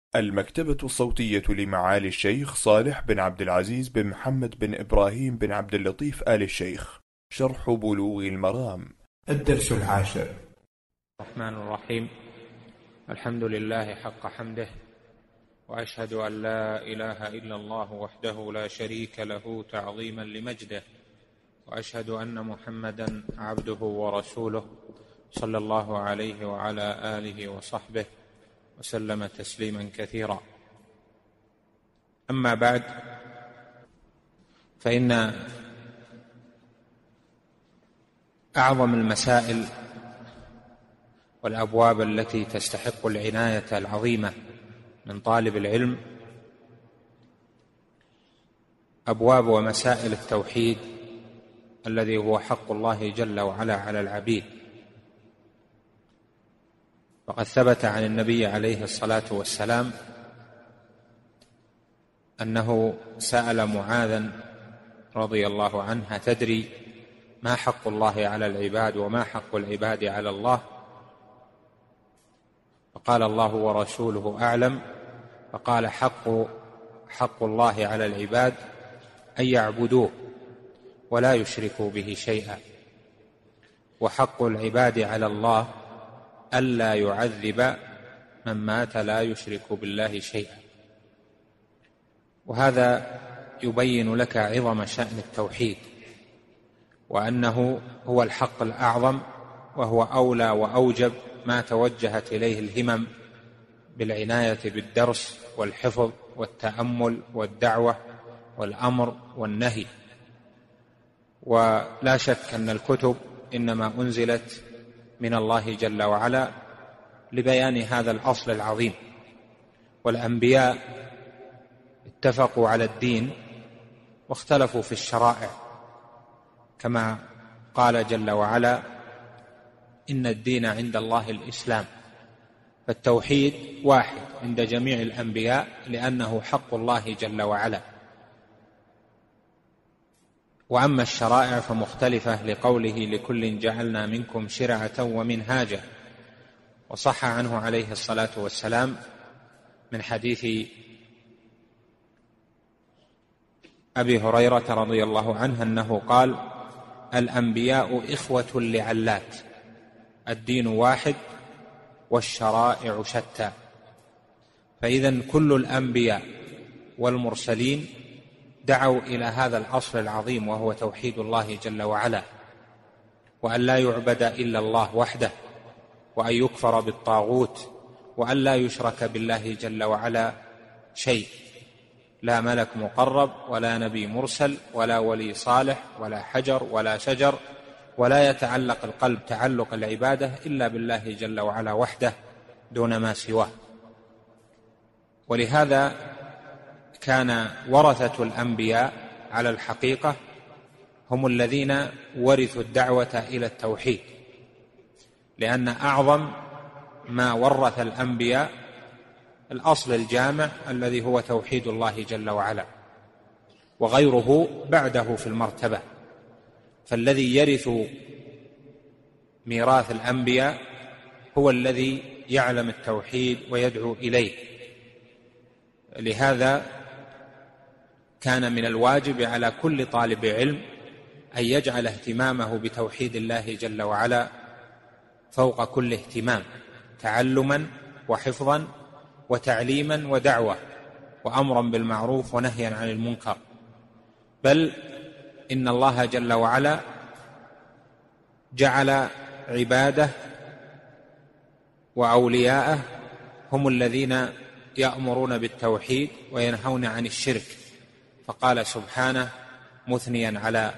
المكتبة الصوتية لمعالي الشيخ صالح بن عبد العزيز بن محمد بن إبراهيم بن عبد اللطيف آل الشيخ. شرح بلوغ المرام. الدرس 10. الرحمن الرحيم. الحمد لله حق حمده، وأشهد أن لا إله إلا الله وحده لا شريك له تعظيما لمجده، وأشهد أن محمدا عبده ورسوله صلى الله عليه وعلى آله وصحبه وسلم تسليما كثيرا. أما بعد، فإن أعظم المسائل والأبواب التي تستحق العناية العظيمة من طالب العلم أبواب ومسائل التوحيد الذي هو حق الله جل وعلا على العبيد. وقد ثبت عن النبي عليه الصلاة والسلام أنه سأل معاذا رضي الله عنه: تدري ما حق الله على العباد وما حق العباد على الله؟ فقال: الله ورسوله أعلم. فقال: حق الله على العباد أن يعبدوه ولا يشركوا به شيئا، وحق العباد على الله ألا يعذب من مات لا يشرك بالله شيئا. وهذا يبين لك عظم شأن التوحيد، وأنه هو الحق الأعظم، وهو أولى وأوجب ما توجهت إليه الهمم بالعناية بالدرس والحفظ والتأمل والدعوة والأمر والنهي. ولا شك أن الكتب إنما أنزلت من الله جل وعلا لبيان هذا الأصل العظيم، والأنبياء اتفقوا على الدين واختلفوا في الشرائع، كما قال جل وعلا: إن الدين عند الله الإسلام. فالتوحيد واحد عند جميع الأنبياء لأنه حق الله جل وعلا. وأما الشرائع فمختلفة لقوله: لكل جعلنا منكم شرعة ومنهاجا. وصح عنه عليه الصلاة والسلام من حديث أبي هريرة رضي الله عنه أنه قال: الأنبياء إخوة لعلات، الدين واحد والشرائع شتى. فإذن كل الأنبياء والمرسلين دعوا إلى هذا الأصل العظيم، وهو توحيد الله جل وعلا، وأن لا يعبد إلا الله وحده، وأن يكفر بالطاغوت، وأن لا يشرك بالله جل وعلا شيء، لا ملك مقرب ولا نبي مرسل ولا ولي صالح ولا حجر ولا شجر، ولا يتعلق القلب تعلق العبادة إلا بالله جل وعلا وحده دون ما سواه. ولهذا كان ورثة الأنبياء على الحقيقة هم الذين ورثوا الدعوة إلى التوحيد، لأن أعظم ما ورث الأنبياء الأصل الجامع الذي هو توحيد الله جل وعلا، وغيره بعده في المرتبة. فالذي يرث ميراث الأنبياء هو الذي يعلم التوحيد ويدعو إليه. لهذا كان من الواجب على كل طالب علم أن يجعل اهتمامه بتوحيد الله جل وعلا فوق كل اهتمام، تعلما وحفظا وتعليما ودعوة وأمرا بالمعروف ونهيا عن المنكر. بل إن الله جل وعلا جعل عباده وأولياءه هم الذين يأمرون بالتوحيد وينهون عن الشرك، فقال سبحانه مثنيا على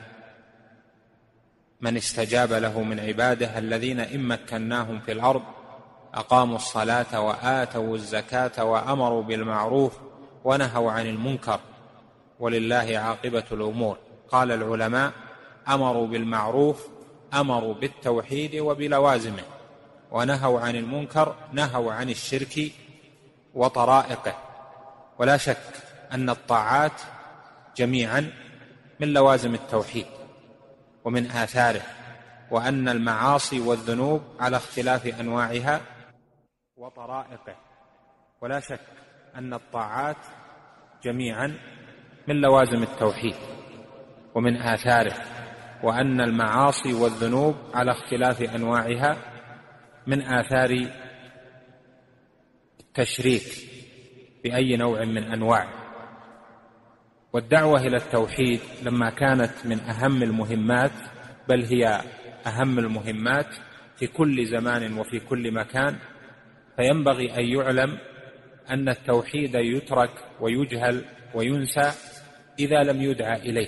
من استجاب له من عباده: الذين إن مكناهم في الأرض أقاموا الصلاة وآتوا الزكاة وأمروا بالمعروف ونهوا عن المنكر ولله عاقبة الأمور. قال العلماء: أمروا بالمعروف أمروا بالتوحيد وبلوازمه، ونهوا عن المنكر نهوا عن الشرك وطرائقه. ولا شك أن الطاعات جميعا من لوازم التوحيد ومن آثاره، وأن المعاصي والذنوب على اختلاف أنواعها وطرائقه. ولا شك أن الطاعات جميعا من لوازم التوحيد ومن آثاره، وأن المعاصي والذنوب على اختلاف أنواعها من آثار التشريك بأي نوع من أنواعه. والدعوة إلى التوحيد لما كانت من أهم المهمات، بل هي أهم المهمات في كل زمان وفي كل مكان، فينبغي أن يعلم أن التوحيد يترك ويجهل وينسى إذا لم يدعى إليه،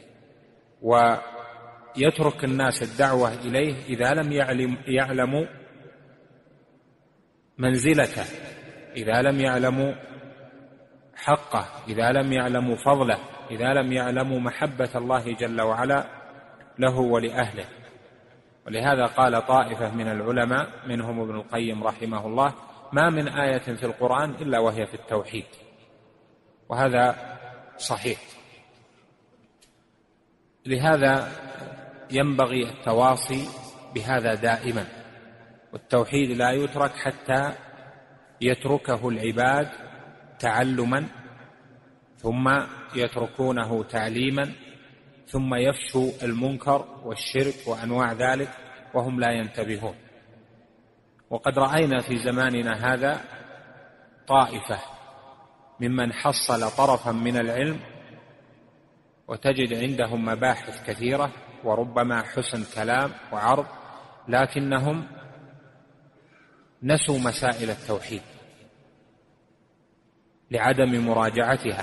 ويترك الناس الدعوة إليه إذا لم يعلموا منزلته، إذا لم يعلموا حقه، إذا لم يعلموا فضله، إذا لم يعلموا محبة الله جل وعلا له ولأهله. ولهذا قال طائفة من العلماء منهم ابن القيم رحمه الله: ما من آية في القرآن إلا وهي في التوحيد. وهذا صحيح. لهذا ينبغي التواصي بهذا دائما، والتوحيد لا يترك حتى يتركه العباد تعلما، ثم يتركونه تعليما، ثم يفشو المنكر والشرك وأنواع ذلك وهم لا ينتبهون. وقد رأينا في زماننا هذا طائفة ممن حصل طرفا من العلم وتجد عندهم مباحث كثيرة وربما حسن كلام وعرض، لكنهم نسوا مسائل التوحيد لعدم مراجعتها.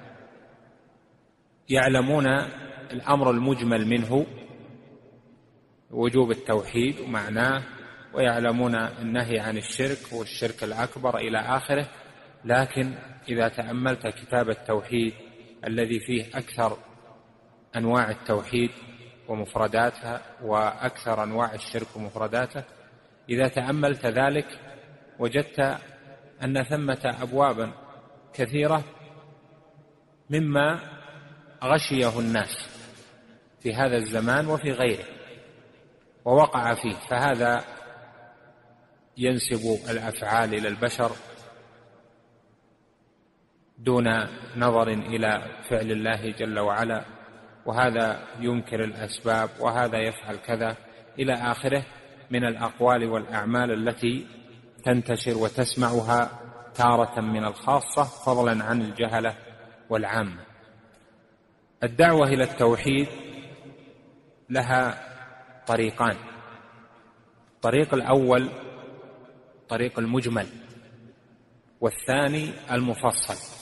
يعلمون الأمر المجمل منه وجوب التوحيد ومعناه، ويعلمون النهي عن الشرك والشرك الأكبر إلى آخره، لكن إذا تأملت كتاب التوحيد الذي فيه أكثر أنواع التوحيد ومفرداتها وأكثر أنواع الشرك ومفرداته، إذا تأملت ذلك وجدت أن ثمة أبوابا كثيرة مما غشيه الناس في هذا الزمان وفي غيره ووقع فيه، فهذا ينسب الأفعال إلى البشر دون نظر إلى فعل الله جل وعلا، وهذا ينكر الأسباب، وهذا يفعل كذا إلى آخره من الأقوال والأعمال التي تنتشر وتسمعها تارة من الخاصة فضلا عن الجهلة والعامة. الدعوة إلى التوحيد لها طريقان: الطريق الأول طريق المجمل، والثاني المفصل.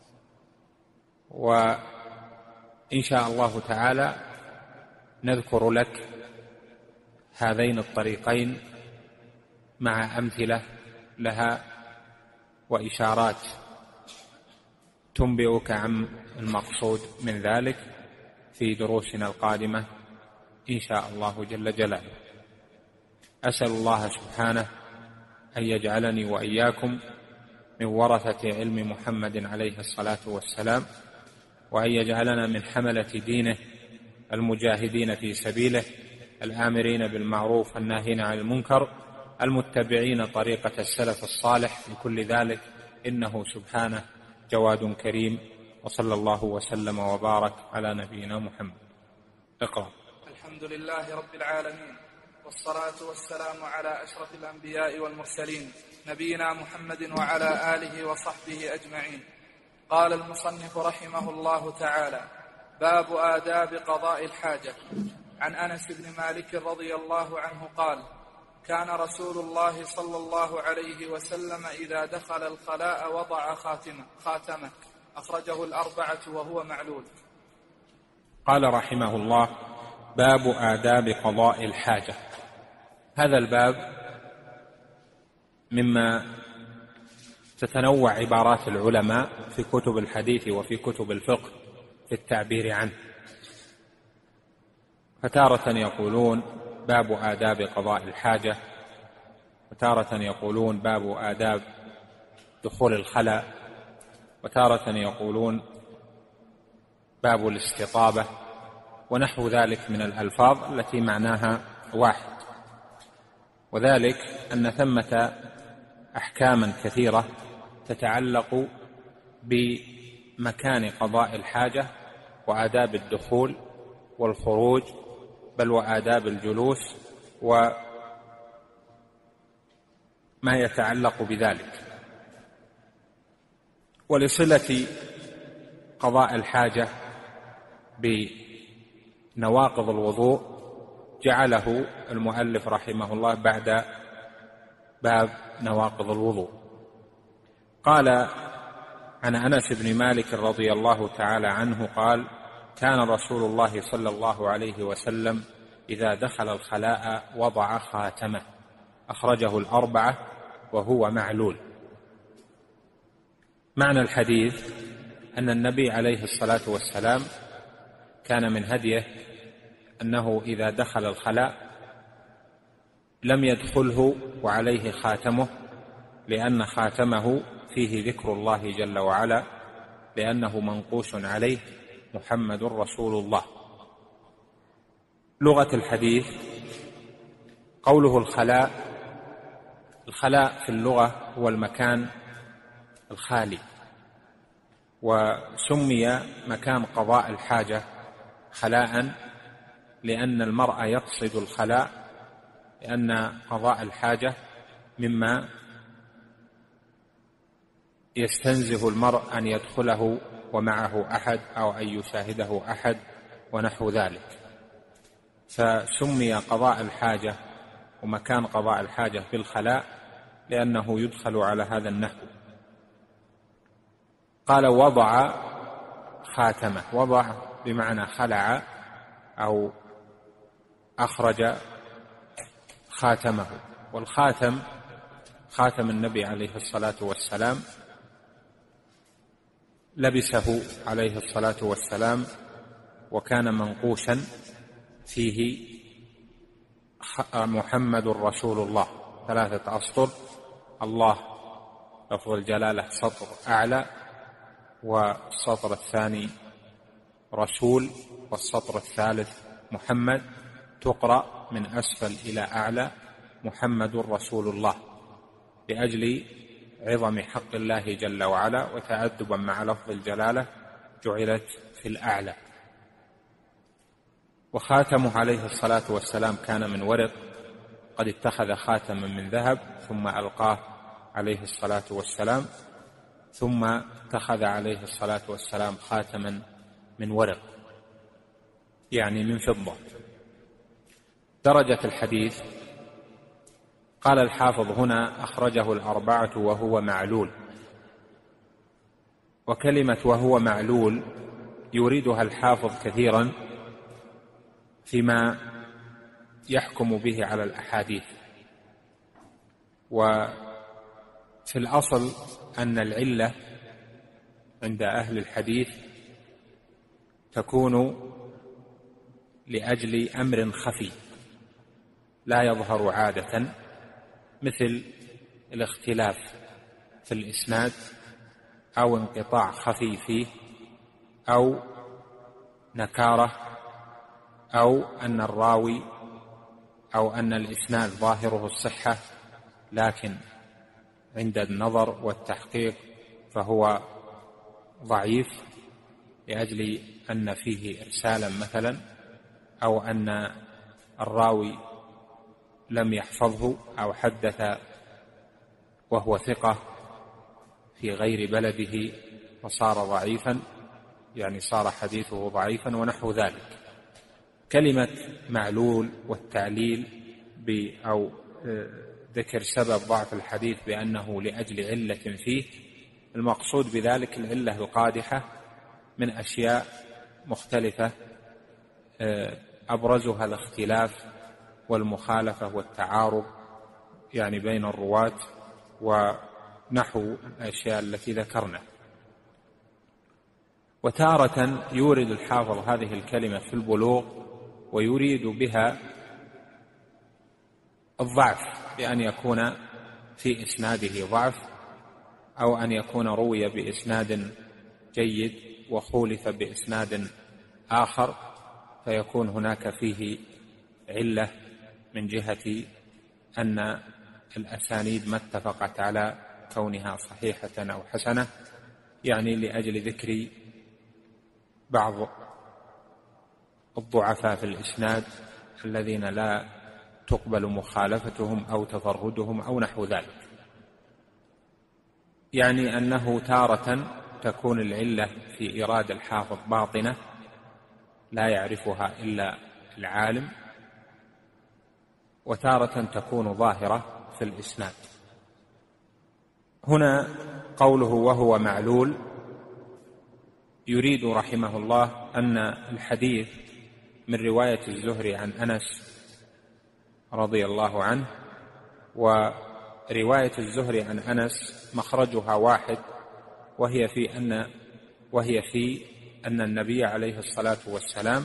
وإن شاء الله تعالى نذكر لك هذين الطريقين مع أمثلة لها وإشارات تنبئك عن المقصود من ذلك في دروسنا القادمة إن شاء الله جل جلاله. أسأل الله سبحانه أن يجعلني وإياكم من ورثة علم محمد عليه الصلاة والسلام، وأن يجعلنا من حملة دينه المجاهدين في سبيله الآمرين بالمعروف الناهين عن المنكر المتبعين طريقة السلف الصالح في كل ذلك، إنه سبحانه جواد كريم. وصلى الله وسلم وبارك على نبينا محمد. اقرأ. الحمد لله رب العالمين، والصلاة والسلام على أشرف الأنبياء والمرسلين نبينا محمد وعلى آله وصحبه أجمعين. قال المصنف رحمه الله تعالى: باب آداب قضاء الحاجة. عن أنس بن مالك رضي الله عنه قال: كان رسول الله صلى الله عليه وسلم إذا دخل الخلاء وضع خاتمه، أخرجه الأربعة وهو معلول. قال رحمه الله: باب آداب قضاء الحاجة. هذا الباب مما تتنوع عبارات العلماء في كتب الحديث وفي كتب الفقه في التعبير عنه، فتارة يقولون باب آداب قضاء الحاجة، وتارة يقولون باب آداب دخول الخلاء، وتارة يقولون باب الاستطابة، ونحو ذلك من الألفاظ التي معناها واحد. وذلك أن ثمة أحكاما كثيرة تتعلق بمكان قضاء الحاجة وآداب الدخول والخروج، بل وآداب الجلوس وما يتعلق بذلك. ولصلة قضاء الحاجة بنواقض الوضوء جعله المؤلف رحمه الله بعد باب نواقض الوضوء. قال عن أنس بن مالك رضي الله تعالى عنه قال: كان رسول الله صلى الله عليه وسلم إذا دخل الخلاء وضع خاتمه، أخرجه الأربعة وهو معلول. معنى الحديث أن النبي عليه الصلاة والسلام كان من هديه أنه إذا دخل الخلاء لم يدخله وعليه خاتمه، لأن خاتمه فيه ذكر الله جل وعلا، لأنه منقوش عليه محمد رسول الله. لغة الحديث قوله الخلاء، الخلاء في اللغة هو المكان الخالي، وسمي مكان قضاء الحاجة خلاء لأن المرء يقصد الخلاء، لأن قضاء الحاجة مما يستنزه المرء أن يدخله ومعه أحد أو أن يشاهده أحد ونحو ذلك، فسمي قضاء الحاجة ومكان قضاء الحاجة بالخلاء لأنه يدخل على هذا النحو. قال: وضع خاتمه، وضع بمعنى خلع أو أخرج خاتمه. والخاتم خاتم النبي عليه الصلاة والسلام لبسه عليه الصلاة والسلام، وكان منقوشا فيه محمد رسول الله 3 أسطر، الله لفظ الجلالة سطر أعلى، والسطر الثاني رسول، والسطر الثالث محمد، تقرأ من أسفل إلى أعلى محمد رسول الله، لأجل عظم حق الله جل وعلا وتأدبا مع لفظ الجلالة جعلت في الأعلى. وخاتمه عليه الصلاة والسلام كان من ورق، قد اتخذ خاتما من ذهب ثم ألقاه عليه الصلاة والسلام، ثم اتخذ عليه الصلاة والسلام خاتما من ورق يعني من فضة. درجة الحديث قال الحافظ هنا: أخرجه الأربعة وهو معلول. وكلمة وهو معلول يريدها الحافظ كثيرا فيما يحكم به على الأحاديث. وفي الأصل أن العلة عند أهل الحديث تكون لأجل أمر خفي لا يظهر عادة، مثل الاختلاف في الإسناد أو انقطاع خفي فيه أو نكارة أو أن الراوي أو أن الإسناد ظاهره الصحة لكن عند النظر والتحقيق فهو ضعيف لأجل أن فيه إرسالا مثلا، أو أن الراوي لم يحفظه أو حدث وهو ثقة في غير بلده فصار ضعيفا، يعني صار حديثه ضعيفا ونحو ذلك. كلمة معلول والتعليل أو ذكر سبب ضعف الحديث بأنه لأجل علة فيه، المقصود بذلك العلة القادحة من أشياء مختلفة أبرزها الاختلاف والمخالفة والتعارض يعني بين الرواة ونحو الأشياء التي ذكرنا. وتارة يورد الحافظ هذه الكلمة في البلوغ ويريد بها الضعف، بأن يكون في إسناده ضعف، أو أن يكون روي بإسناد جيد وخولف بإسناد آخر فيكون هناك فيه علة من جهة أن الأسانيد ما اتفقت على كونها صحيحة أو حسنة، يعني لأجل ذكر بعض الضعفاء في الإسناد الذين لا تقبل مخالفتهم أو تفردهم أو نحو ذلك. يعني أنه تارة تكون العلة في إيراد الحافظ باطنة لا يعرفها إلا العالم، وتارة تكون ظاهرة في الإسناد. هنا قوله وهو معلول يريد رحمه الله أن الحديث من رواية الزهري عن أنس رضي الله عنه، ورواية الزهري عن أنس مخرجها واحد، وهي في أن النبي عليه الصلاة والسلام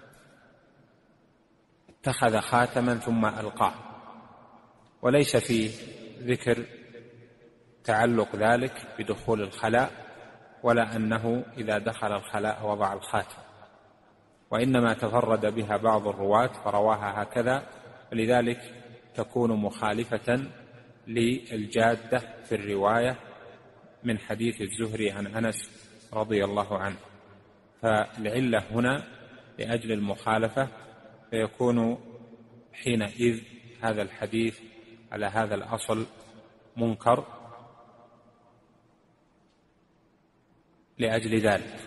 اتخذ خاتما ثم ألقاه، وليس في ذكر تعلق ذلك بدخول الخلاء ولا أنه إذا دخل الخلاء وضع الخاتم، وإنما تفرد بها بعض الرواة فرواها هكذا، ولذلك تكون مخالفة للجادة في الرواية من حديث الزهري عن أنس رضي الله عنه. فالعلة هنا لأجل المخالفة، فيكون حينئذ هذا الحديث على هذا الأصل منكر لأجل ذلك.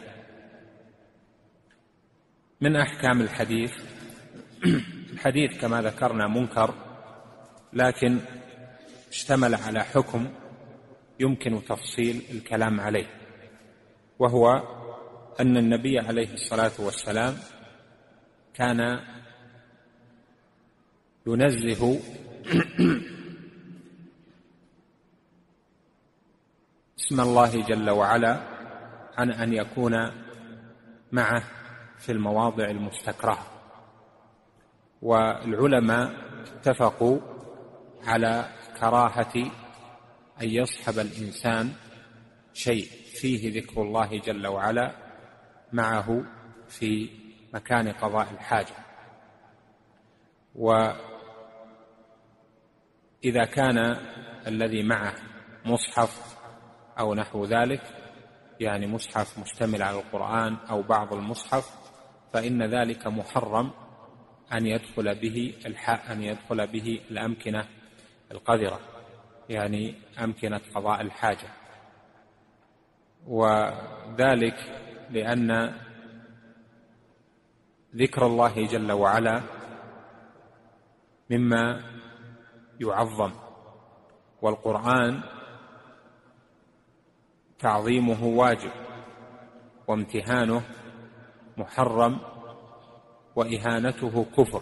من أحكام الحديث، الحديث كما ذكرنا منكر، لكن اشتمل على حكم يمكن تفصيل الكلام عليه، وهو أن النبي عليه الصلاة والسلام كان ينزه اسم الله جل وعلا عن أن يكون معه في المواضع المستكرهة، والعلماء اتفقوا على كراهة أن يصحب الإنسان شيء فيه ذكر الله جل وعلا معه في مكان قضاء الحاجة. وإذا كان الذي معه مصحف أو نحو ذلك، يعني مصحف مشتمل على القرآن أو بعض المصحف، فإن ذلك محرم أن يدخل به الأمكنة القذرة، يعني أمكنة قضاء الحاجة، وذلك لأن ذكر الله جل وعلا مما يعظم، والقرآن تعظيمه واجب، وامتهانه محرم، وإهانته كفر.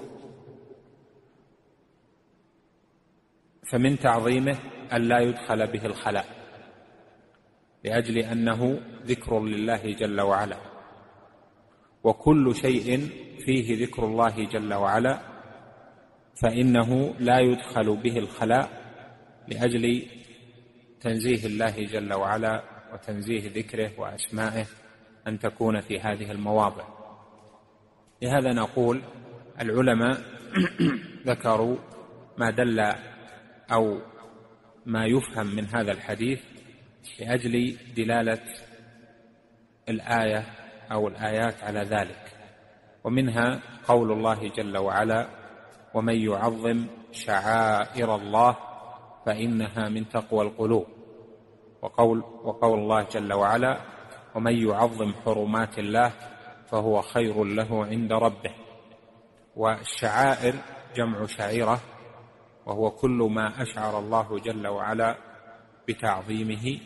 فمن تعظيمه أن لا يدخل به الخلاء، لأجل أنه ذكر لله جل وعلا، وكل شيء فيه ذكر الله جل وعلا فإنه لا يدخل به الخلاء، لأجل تنزيه الله جل وعلا وتنزيه ذكره وأسمائه أن تكون في هذه المواضع. لهذا نقول العلماء ذكروا ما دل أو ما يفهم من هذا الحديث لأجل دلالة الآية أو الآيات على ذلك، ومنها قول الله جل وعلا: ومن يعظم شعائر الله فإنها من تقوى القلوب، وقول الله جل وعلا: ومن يعظم حرمات الله فهو خير له عند ربه. والشعائر جمع شعيرة، وهو كل ما أشعر الله جل وعلا بتعظيمه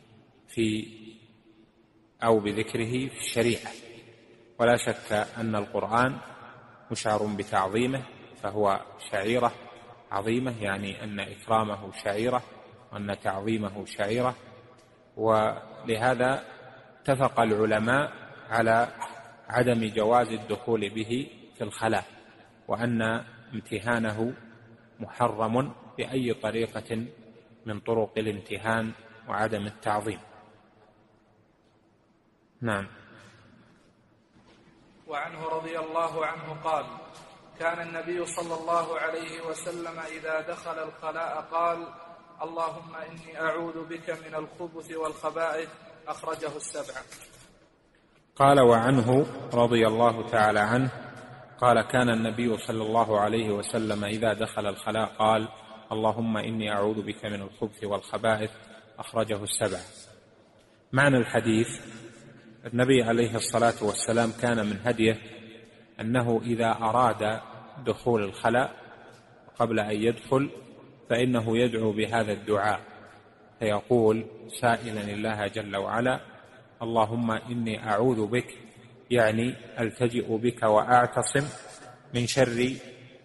أو بذكره في الشريعة. ولا شك أن القرآن مشعر بتعظيمه، فهو شعيرة عظيمة، يعني أن إكرامه شعيرة وأن تعظيمه شعيرة. ولهذا اتفق العلماء على عدم جواز الدخول به في الخلاء، وأن امتهانه محرم بأي طريقة من طرق الامتهان وعدم التعظيم. نعم. وعنه رضي الله عنه قال: كان النبي صلى الله عليه وسلم إذا دخل الخلاء قال: اللهم إني أعوذ بك من الخبث والخبائث أخرجه السبعة. قال: وعنه رضي الله تعالى عنه قال: كان النبي صلى الله عليه وسلم إذا دخل الخلاء قال: اللهم إني أعوذ بك من الخبث والخبائث. أخرجه السبعة. معنى الحديث: النبي عليه الصلاة والسلام كان من هديه أنه إذا أراد دخول الخلاء قبل أن يدخل فإنه يدعو بهذا الدعاء، فيقول سائلا الله جل وعلا: اللهم إني أعوذ بك، يعني ألتجئ بك وأعتصم من شر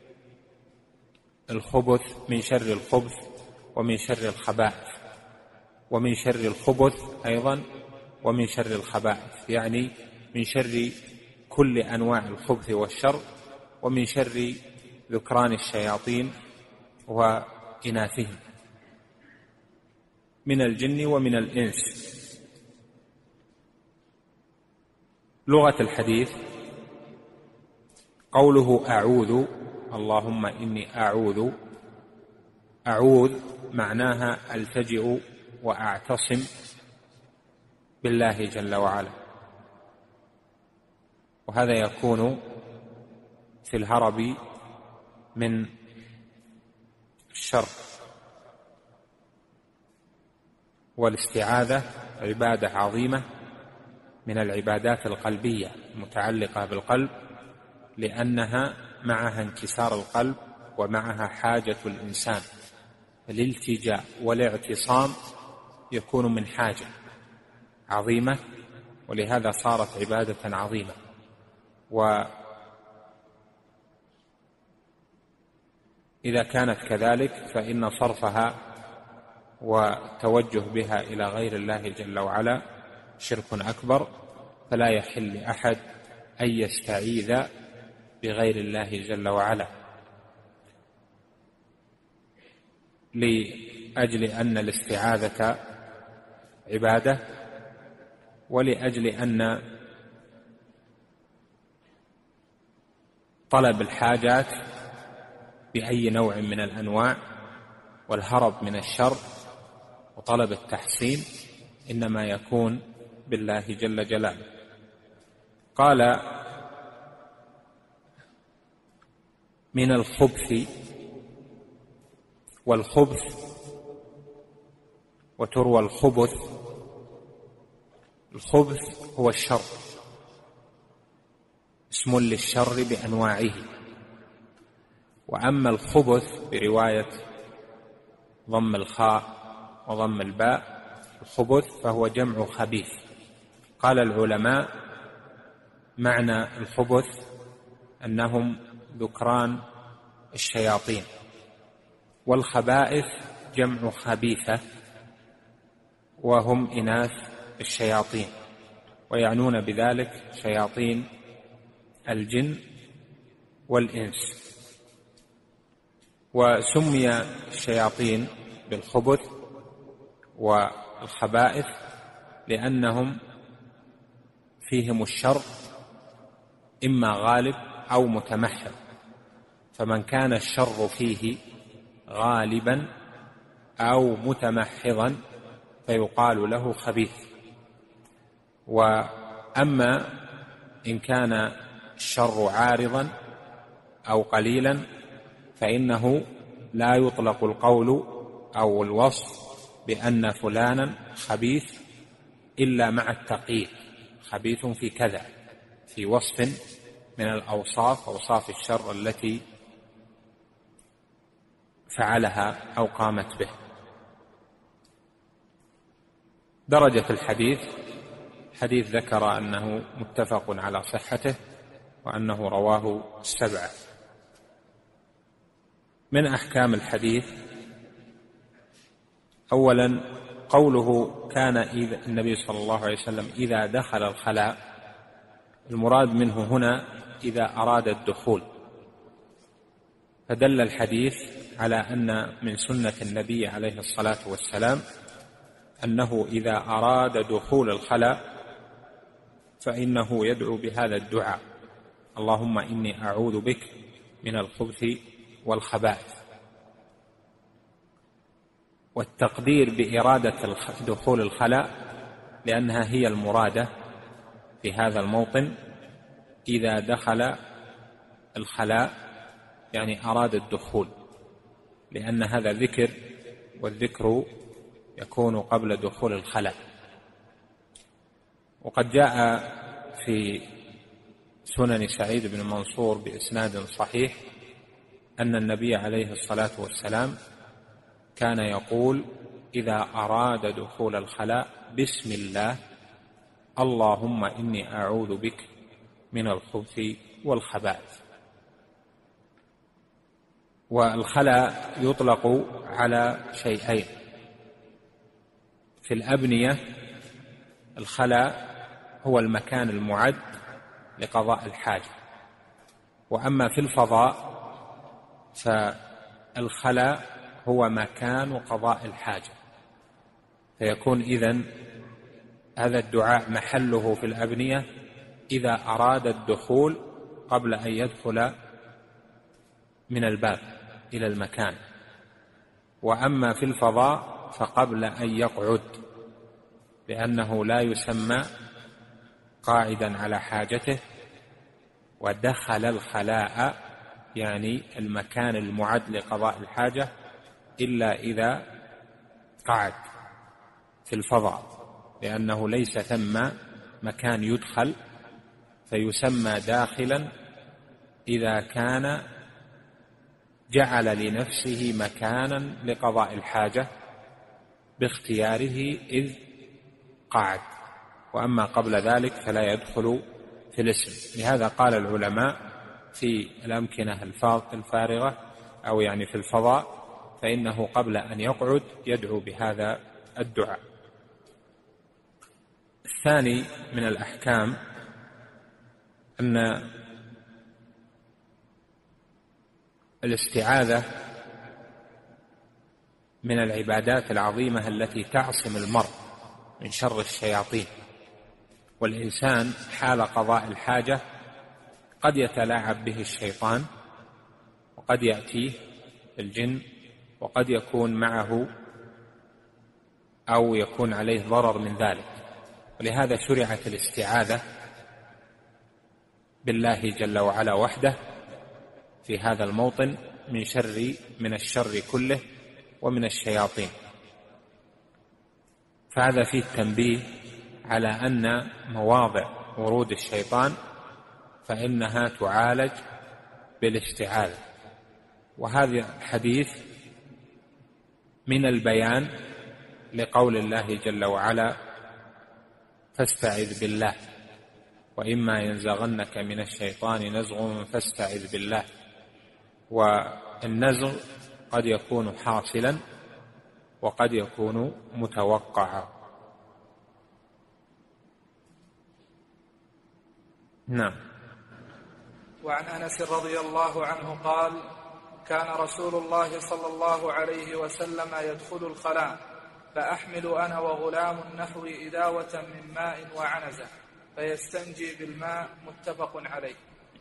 الخبث ومن شر الخبائث، ومن شر الخبث أيضا ومن شر الخبائث، يعني من شر كل أنواع الخبث والشر، ومن شر ذكران الشياطين وإناثهم من الجن ومن الإنس. لغة الحديث: قوله أعوذ، اللهم إني أعوذ معناها ألتجئ وأعتصم بالله جل وعلا، وهذا يكون في الهرب من الشر. والاستعاذة عبادة عظيمة من العبادات القلبية المتعلقة بالقلب، لأنها معها انكسار القلب ومعها حاجة الإنسان. الالتجاء والاعتصام يكون من حاجة عظيمة، ولهذا صارت عبادة عظيمة. وإذا كانت كذلك فإن صرفها والتوجه بها إلى غير الله جل وعلا شرك أكبر، فلا يحل لأحد أن يستعيذ بغير الله جل وعلا، لأجل أن الاستعاذة عبادة، ولأجل أن طلب الحاجات بأي نوع من الأنواع والهرب من الشر وطلب التحسين إنما يكون بالله جل جلاله. قال: من الخبث والخبث، وتروى الخبث. الخبث هو الشر، اسم للشر بأنواعه. وأما الخبث برواية ضم الخاء وضم الباء، الخبث فهو جمع خبيث. قال العلماء: معنى الخبث أنهم ذكران الشياطين، والخبائث جمع خبيثة وهم إناث الشياطين، ويعنون بذلك شياطين الجن والإنس. وسمي الشياطين بالخبث والخبائث لأنهم فيهم الشر إما غالب أو متمحض، فمن كان الشر فيه غالبا أو متمحضا فيقال له خبيث. وأما إن كان الشر عارضا أو قليلا فإنه لا يطلق القول أو الوصف بأن فلانا خبيث إلا مع التقييد: خبيث في كذا، في وصف من الأوصاف، أوصاف الشر التي فعلها أو قامت به. درجة الحديث: حديث ذكر أنه متفق على صحته وأنه رواه السبعة. من أحكام الحديث: أولا قوله كان النبي صلى الله عليه وسلم إذا دخل الخلاء، المراد منه هنا إذا أراد الدخول، فدل الحديث على أن من سنة النبي عليه الصلاة والسلام أنه إذا أراد دخول الخلاء فإنه يدعو بهذا الدعاء: اللهم إني أعوذ بك من الخبث والخبائث. والتقدير بإرادة دخول الخلاء لأنها هي المرادة في هذا الموطن إذا دخل الخلاء، يعني أراد الدخول، لأن هذا ذكر، والذكر يكون قبل دخول الخلاء. وقد جاء في سنن سعيد بن منصور بإسناد صحيح أن النبي عليه الصلاة والسلام كان يقول إذا أراد دخول الخلاء: بسم الله، اللهم إني أعوذ بك من الخبث والخبائث. والخلاء يطلق على شيئين: في الأبنية الخلاء هو المكان المعد لقضاء الحاجة، وأما في الفضاء فالخلاء هو مكان قضاء الحاجة. فيكون إذن هذا الدعاء محله في الأبنية إذا أراد الدخول قبل أن يدخل من الباب إلى المكان، وأما في الفضاء فقبل أن يقعد، لأنه لا يسمى قاعدا على حاجته ودخل الخلاء، يعني المكان المعد لقضاء الحاجة، إلا إذا قعد في الفضاء، لأنه ليس ثم مكان يدخل، فيسمى داخلا إذا كان جعل لنفسه مكانا لقضاء الحاجة باختياره إذ قعد، وأما قبل ذلك فلا يدخل في الاسم. لهذا قال العلماء في الأمكنة الفارغة أو يعني في الفضاء فإنه قبل أن يقعد يدعو بهذا الدعاء. الثاني من الأحكام أن الاستعاذة من العبادات العظيمة التي تعصم المرء من شر الشياطين، والإنسان حال قضاء الحاجة قد يتلاعب به الشيطان، وقد يأتيه الجن، وقد يكون معه أو يكون عليه ضرر من ذلك. ولهذا شرعت الاستعاذة بالله جل وعلا وحده في هذا الموطن من الشر كله ومن الشياطين. فهذا فيه التنبيه على أن مواضع ورود الشيطان فإنها تعالج بالاستعاذة. وهذا الحديث من البيان لقول الله جل وعلا: فاستعذ بالله، وإما ينزغنك من الشيطان نزغ فاستعذ بالله. والنزغ قد يكون حاصلا وقد يكون متوقعا. نعم. وعن أنس رضي الله عنه قال: كان رسول الله صلى الله عليه وسلم يدخل الخلاء فأحمل أنا وغلام نحو إداوة من ماء وعنزة فيستنجي بالماء، متفق عليه.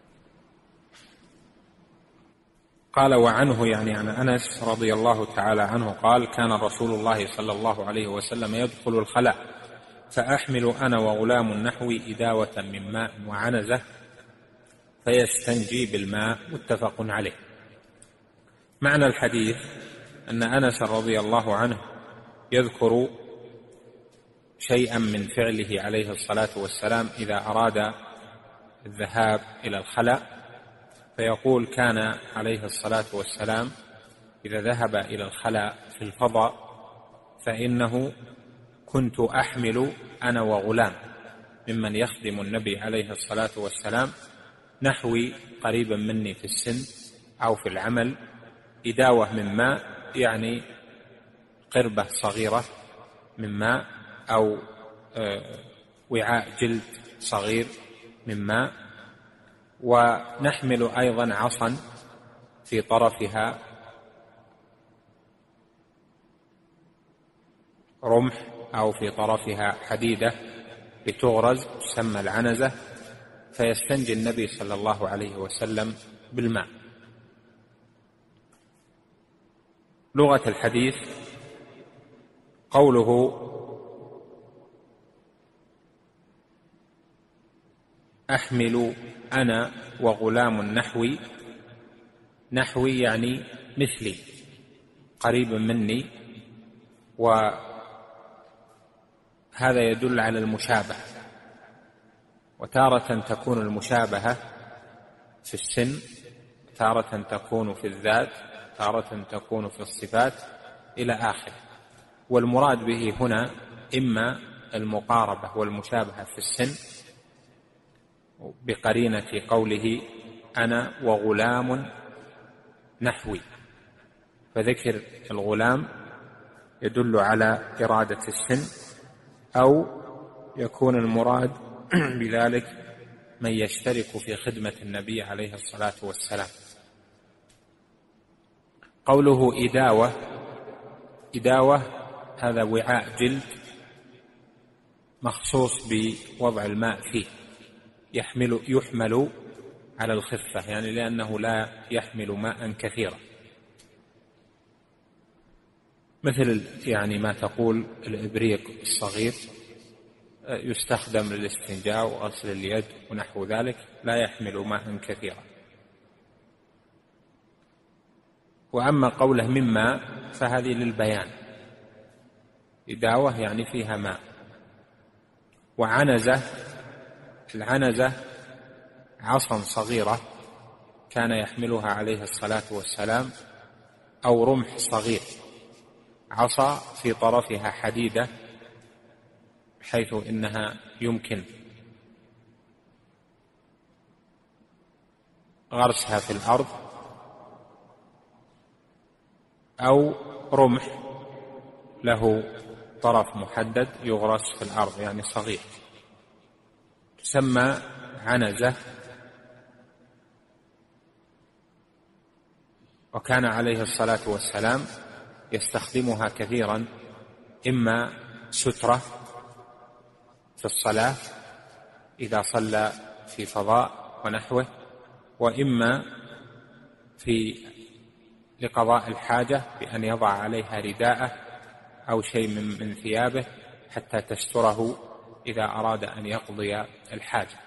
قال: وعنه يعني عن أنس رضي الله تعالى عنه قال: كان رسول الله صلى الله عليه وسلم يدخل الخلاء فأحمل أنا وغلام نحوي إداوة من ماء وعنزة فيستنجي بالماء، متفق عليه. معنى الحديث أن أنس رضي الله عنه يذكر شيئا من فعله عليه الصلاة والسلام إذا أراد الذهاب إلى الخلاء، فيقول: كان عليه الصلاة والسلام إذا ذهب إلى الخلاء في الفضاء فإنه كنت أحمل أنا وغلام ممن يخدم النبي عليه الصلاة والسلام نحوي قريبا مني في السن أو في العمل إداوة من ماء، يعني قربة صغيرة من ماء أو وعاء جلد صغير من ماء، ونحمل أيضا عصا في طرفها رمح أو في طرفها حديدة لتغرز تسمى العنزة، فيستنجي النبي صلى الله عليه وسلم بالماء. لغة الحديث قوله أحمل أنا وغلام نحوي يعني مثلي، قريب مني، وهذا يدل على المشابهة. وتارة تكون المشابهة في السن، تارة تكون في الذات، تارة تكون في الصفات إلى آخره. والمراد به هنا إما المقاربة والمشابهة في السن بقرينة قوله أنا وغلام نحوي، فذكر الغلام يدل على إرادة السن، أو يكون المراد بذلك من يشترك في خدمة النبي عليه الصلاة والسلام. قوله إداوة هذا وعاء جلد مخصوص بوضع الماء فيه، يحمل على الخفة، يعني لأنه لا يحمل ماء كثيرا، مثل يعني ما تقول الإبريق الصغير يستخدم للاستنجاء وغسل اليد ونحو ذلك، لا يحمل ماء كثيرا. وأما قوله مما فهذه للبيان، إداوة يعني فيها ماء. وعنزة، العنزة عصا صغيرة كان يحملها عليه الصلاة والسلام، أو رمح صغير، عصا في طرفها حديدة بحيث إنها يمكن غرسها في الأرض، أو رمح له طرف محدد يغرس في الأرض يعني صغير، تسمى عنزة. وكان عليه الصلاة والسلام يستخدمها كثيرا، إما سترة في الصلاة إذا صلى في فضاء ونحوه، وإما لقضاء الحاجة بأن يضع عليها رداءه أو شيء من ثيابه حتى تستره إذا أراد أن يقضي الحاجة.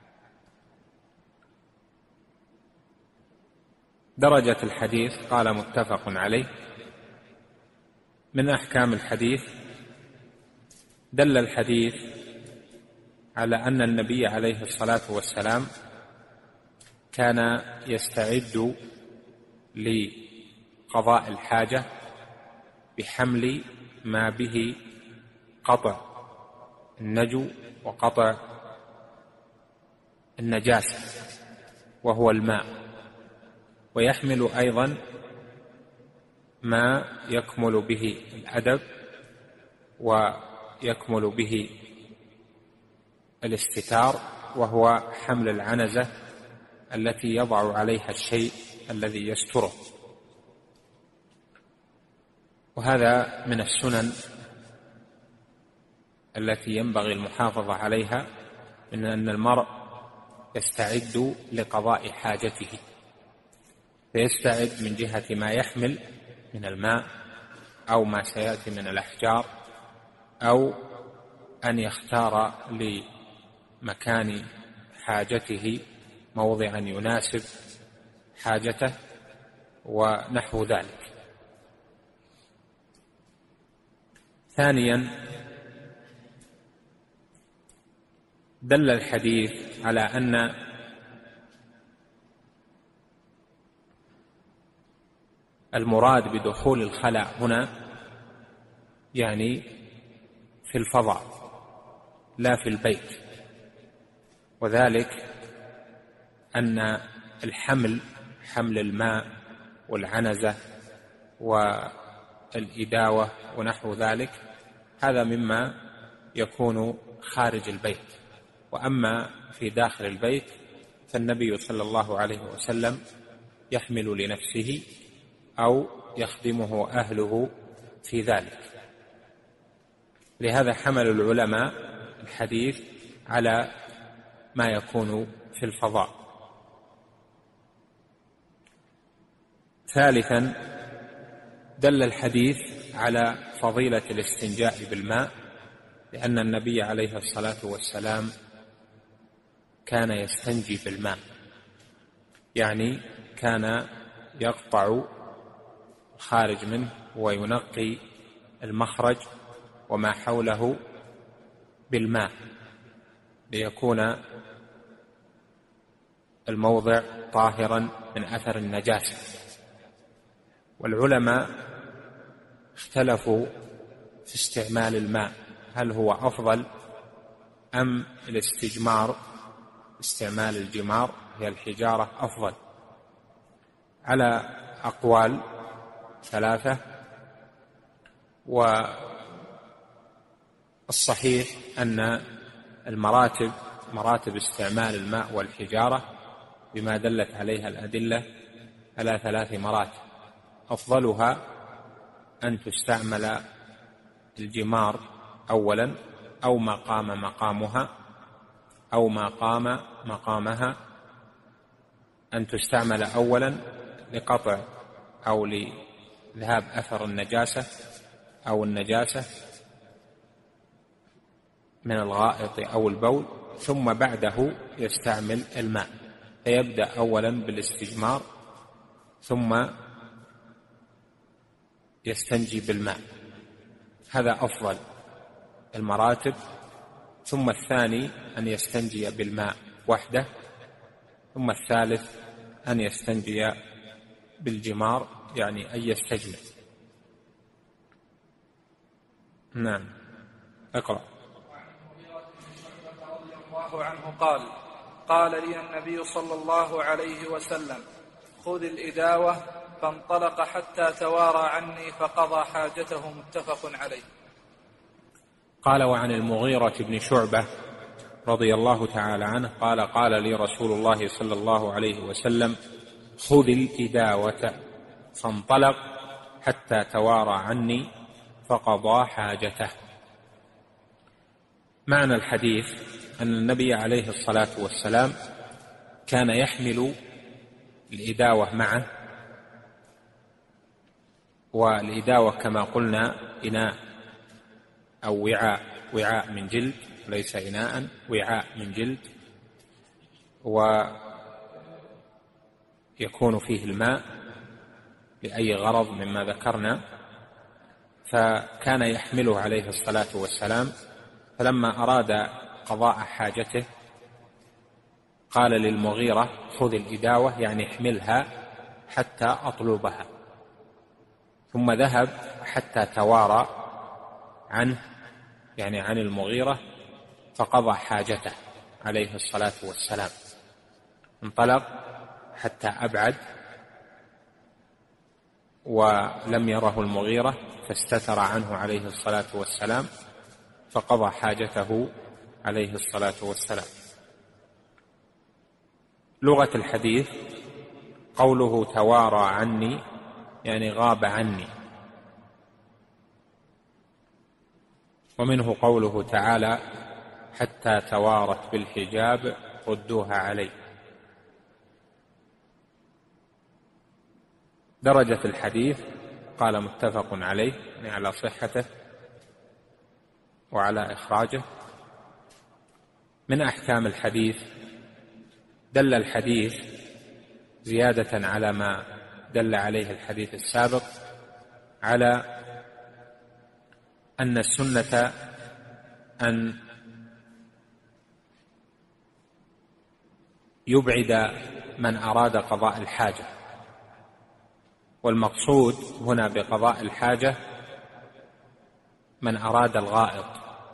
درجة الحديث قال متفق عليه. من أحكام الحديث: دل الحديث على أن النبي عليه الصلاة والسلام كان يستعد لقضاء الحاجة بحمل ما به قطع النجو وقطع النجاسة وهو الماء، ويحمل أيضا ما يكمل به الأدب ويكمل به الاستتار، وهو حمل العنزة التي يضع عليها الشيء الذي يستره. وهذا من السنن التي ينبغي المحافظة عليها، من أن المرء يستعد لقضاء حاجته، فيستعد من جهة ما يحمل من الماء أو ما سيأتي من الأحجار، أو أن يختار لمكان حاجته موضعا يناسب حاجته ونحو ذلك. ثانيا، دل الحديث على أن المراد بدخول الخلاء هنا يعني في الفضاء لا في البيت، وذلك أن حمل الماء والعنزة والإداوة ونحو ذلك هذا مما يكون خارج البيت. وأما في داخل البيت فالنبي صلى الله عليه وسلم يحمل لنفسه أو يخدمه أهله في ذلك. لهذا حمل العلماء الحديث على ما يكون في الفضاء. ثالثا، دل الحديث على فضيلة الاستنجاء بالماء، لأن النبي عليه الصلاة والسلام كان يستنجي بالماء، يعني كان يقطع الخارج منه وينقي المخرج وما حوله بالماء ليكون الموضع طاهرا من أثر النجاسة. والعلماء اختلفوا في استعمال الماء، هل هو أفضل أم الاستجمار، استعمال الجمار هي الحجارة أفضل، على أقوال ثلاثة. والصحيح أن مراتب استعمال الماء والحجارة بما دلت عليها الأدلة على 3 مراتب، أفضلها أن تستعمل الجمار أولا أو ما قام مقامها أو ما قام مقامها، أن تستعمل أولا لقطع أو لذهاب أثر النجاسة أو النجاسة من الغائط أو البول، ثم بعده يستعمل الماء، فيبدأ أولا بالاستجمار ثم يستنجي بالماء، هذا أفضل المراتب. ثم الثاني أن يستنجي بالماء وحده، ثم الثالث أن يستنجي بالجمار، يعني أن يستجمر. نعم، اقرأ. رضي الله عنه قال لي النبي صلى الله عليه وسلم: خذ الإداوة، فانطلق حتى توارى عني فقضى حاجته. متفق عليه. قال: وعن المغيرة بن شعبة رضي الله تعالى عنه قال: قال لي رسول الله صلى الله عليه وسلم: خذ الإداوة، فانطلق حتى توارى عني فقضى حاجته. معنى الحديث أن النبي عليه الصلاة والسلام كان يحمل الإداوة معه، والإداوة كما قلنا إناء أو وعاء من جلد، ليس إناء، وعاء من جلد، ويكون فيه الماء لأي غرض مما ذكرنا، فكان يحمله عليه الصلاة والسلام. فلما أراد قضاء حاجته قال للمغيرة: خذ الإداوة، يعني احملها حتى أطلبها. ثم ذهب حتى توارى عنه، يعني عن المغيرة، فقضى حاجته عليه الصلاة والسلام. انطلق حتى أبعد ولم يره المغيرة، فاستتر عنه عليه الصلاة والسلام فقضى حاجته عليه الصلاة والسلام. لغة الحديث قوله توارى عني يعني غاب عني، ومنه قوله تعالى: حتى توارت بالحجاب ردوها عليه. درجة الحديث قال متفق عليه، يعني على صحته وعلى إخراجه. من أحكام الحديث: دل الحديث زيادة على ما دل عليه الحديث السابق على أن السنة أن يبعد من أراد قضاء الحاجة، والمقصود هنا بقضاء الحاجة من أراد الغائط.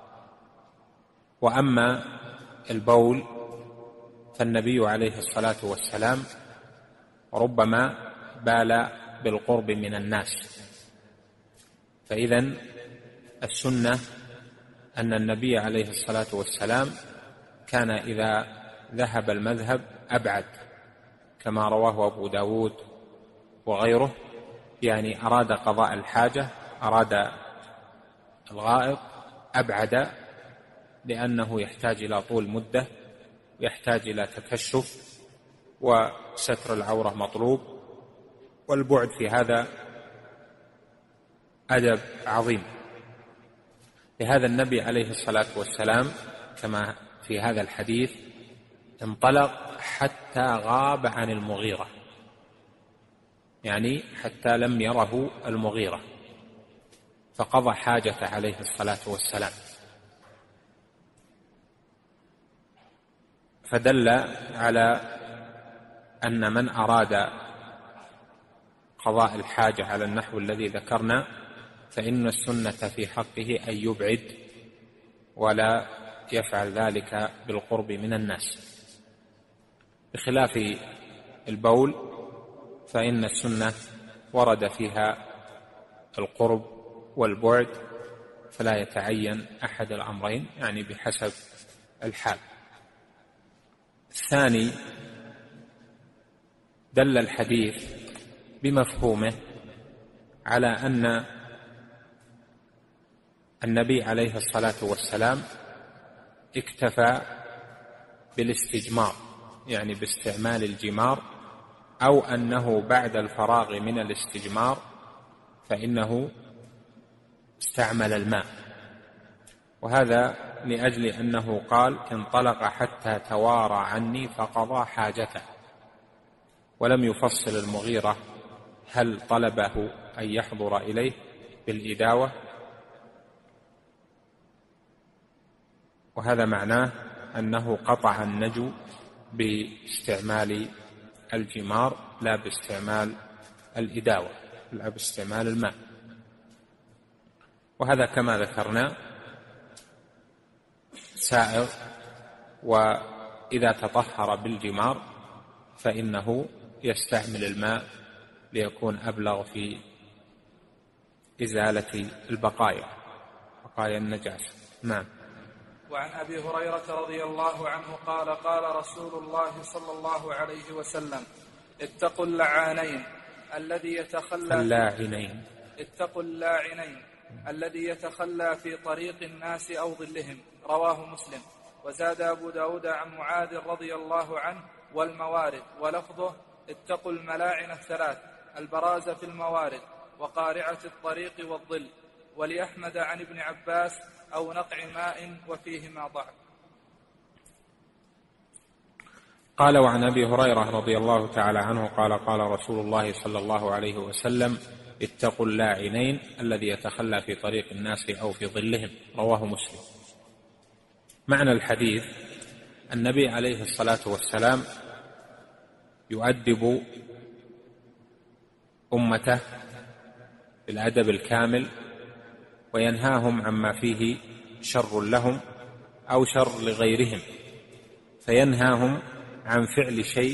وأما البول فالنبي عليه الصلاة والسلام ربما بال بالقرب من الناس، فإذن السنة أن النبي عليه الصلاة والسلام كان إذا ذهب المذهب أبعد، كما رواه أبو داود وغيره، يعني أراد قضاء الحاجة، أراد الغائط، أبعد، لأنه يحتاج إلى طول مدة، يحتاج إلى تكشف، وستر العورة مطلوب، والبعد في هذا أدب عظيم. لهذا النبي عليه الصلاة والسلام كما في هذا الحديث انطلق حتى غاب عن المغيرة، يعني حتى لم يره المغيرة، فقضى حاجته عليه الصلاة والسلام. فدل على أن من أراد قضاء الحاجة على النحو الذي ذكرنا فإن السنة في حقه أن يبعد ولا يفعل ذلك بالقرب من الناس، بخلاف البول فإن السنة ورد فيها القرب والبعد، فلا يتعين أحد الأمرين، يعني بحسب الحال. الثاني، دل الحديث بمفهومه على أن النبي عليه الصلاة والسلام اكتفى بالاستجمار، يعني باستعمال الجمار، أو أنه بعد الفراغ من الاستجمار فإنه استعمل الماء، وهذا لأجل أنه قال انطلق حتى توارى عني فقضى حاجته، ولم يفصل المغيرة هل طلبه أن يحضر إليه بالإداوة، وهذا معناه أنه قطع النجو باستعمال الجمار لا باستعمال الإداوة، لا باستعمال الماء. وهذا كما ذكرنا سائغ، وإذا تطهر بالجمار فإنه يستعمل الماء ليكون أبلغ في إزالة بقايا النجاسة. نعم. وعن أبي هريرة رضي الله عنه قال قال رسول الله صلى الله عليه وسلم اتقوا اللاعنين الذي يتخلى في طريق الناس أو ظلهم، رواه مسلم. وزاد أبو داود عن معاذ رضي الله عنه والموارد، ولفظه اتقوا الملاعن الثلاث، البراز في الموارد وقارعة الطريق والظل. ولأحمد عن ابن عباس أو نقع ماء وفيهما ضعف. قال وعن أبي هريرة رضي الله تعالى عنه قال قال رسول الله صلى الله عليه وسلم اتقوا اللاعنين الذي يتخلى في طريق الناس أو في ظلهم، رواه مسلم. معنى الحديث النبي عليه الصلاة والسلام يؤدب أمته بالأدب الكامل، وينهاهم عما فيه شر لهم أو شر لغيرهم، فينهاهم عن فعل شيء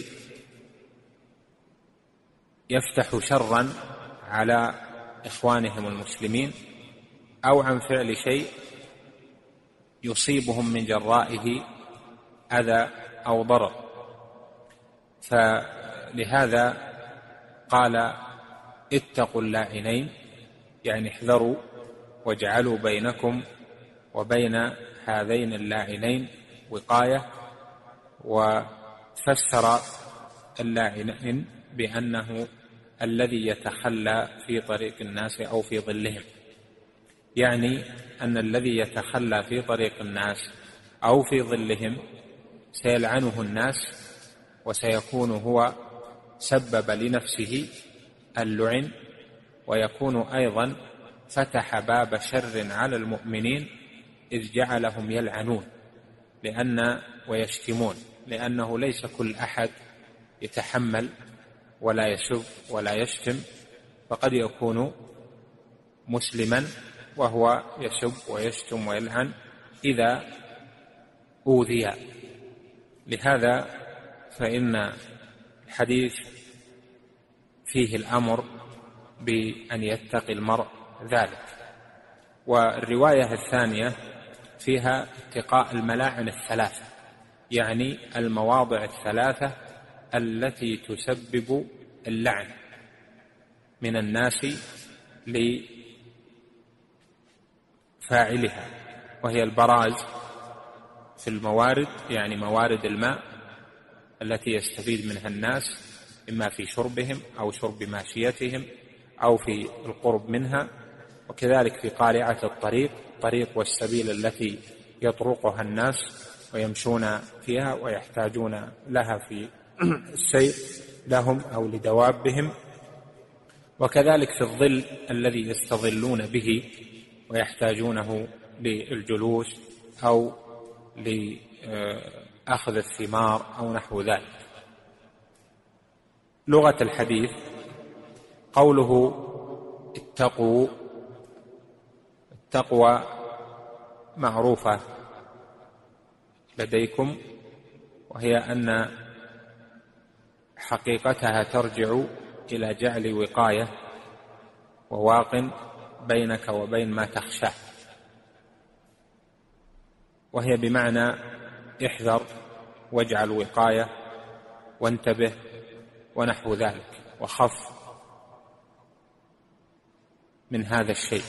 يفتح شرا على إخوانهم المسلمين، أو عن فعل شيء يصيبهم من جرائه أذى أو ضرر. فلهذا قال اتقوا اللاعنين، يعني احذروا واجعلوا بينكم وبين هذين اللاعنين وقاية. وفسر اللاعنين بأنه الذي يتخلى في طريق الناس أو في ظلهم، يعني أن الذي يتخلى في طريق الناس أو في ظلهم سيلعنه الناس، وسيكون هو سبب لنفسه اللعن، ويكون أيضا فتح باب شر على المؤمنين إذ جعلهم يلعنون ويشتمون، لأنه ليس كل أحد يتحمل ولا يسب ولا يشتم، فقد يكون مسلما وهو يسب ويشتم ويلعن إذا أوذي. لهذا فإن الحديث فيه الأمر بأن يتقي المرء ذلك. والرواية الثانية فيها اتقاء الملاعن الثلاثة، يعني المواضع الثلاثة التي تسبب اللعن من الناس لفاعلها، وهي البراز في الموارد، يعني موارد الماء التي يستفيد منها الناس إما في شربهم أو شرب ماشيتهم أو في القرب منها، وكذلك في قارعة الطريق والسبيل التي يطرقها الناس ويمشون فيها ويحتاجون لها في السير لهم أو لدوابهم، وكذلك في الظل الذي يستظلون به ويحتاجونه للجلوس أو لأخذ الثمار أو نحو ذلك. لغة الحديث قوله اتقوا، التقوى معروفة لديكم، وهي أن حقيقتها ترجع إلى جعل وقاية وواق بينك وبين ما تخشاه، وهي بمعنى احذر واجعل وقاية وانتبه ونحو ذلك، وخف من هذا الشيء.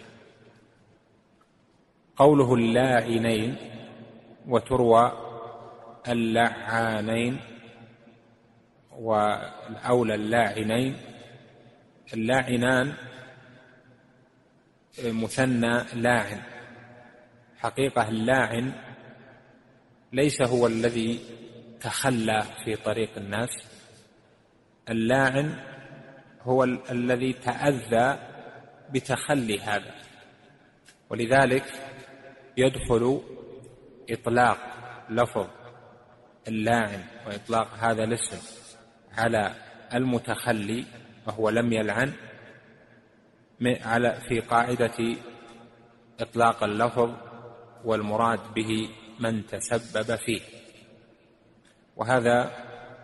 قوله اللاعنين، وتروى اللعانين، والأولى اللاعنين. اللاعنان مثنى لاعن. حقيقة اللاعن ليس هو الذي تخلى في طريق الناس، اللاعن هو الذي تأذى بتخلي هذا، ولذلك يدخل إطلاق لفظ اللاعن وإطلاق هذا الاسم على المتخلي وهو لم يلعن في قاعدة إطلاق اللفظ والمراد به من تسبب فيه، وهذا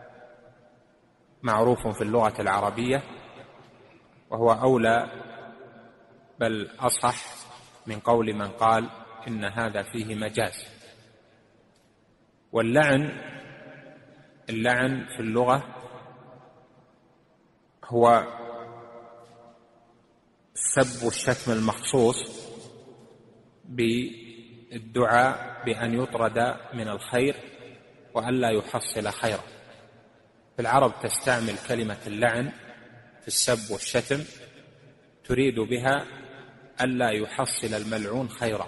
معروف في اللغة العربية، وهو أولى بل أصح من قول من قال إن هذا فيه مجاز. اللعن في اللغة هو السب والشتم المخصوص بالدعاء بأن يطرد من الخير وأن لا يحصل خيرا. في العرب تستعمل كلمة اللعن في السب والشتم، تريد بها ألا يحصل الملعون خيرا،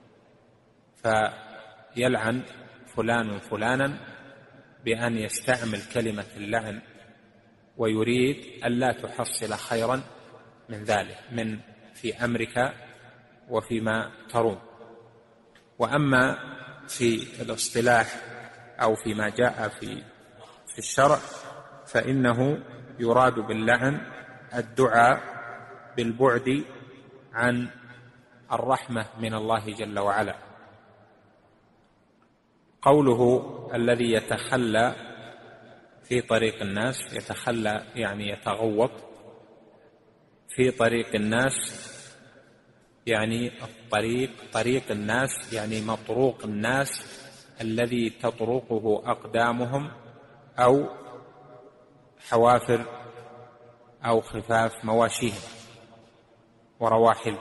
فيلعن فلان فلانا بأن يستعمل كلمة اللعن ويريد ألا تحصل خيرا من ذلك، من في أمرك وفيما تروم. وأما في الاصطلاح أو فيما جاء في الشرع فإنه يراد باللعن الدعاء بالبعد عن الرحمة من الله جل وعلا. قوله الذي يتخلى في طريق الناس، يتخلى يعني يتغوط في طريق الناس، يعني طريق الناس يعني مطروق الناس الذي تطرقه أقدامهم أو حوافر أو خفاف مواشيهم ورواحل.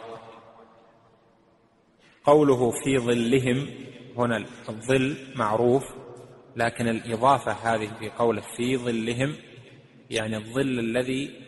قوله في ظلهم، هنا الظل معروف، لكن الإضافة هذه في قوله في ظلهم يعني الظل الذي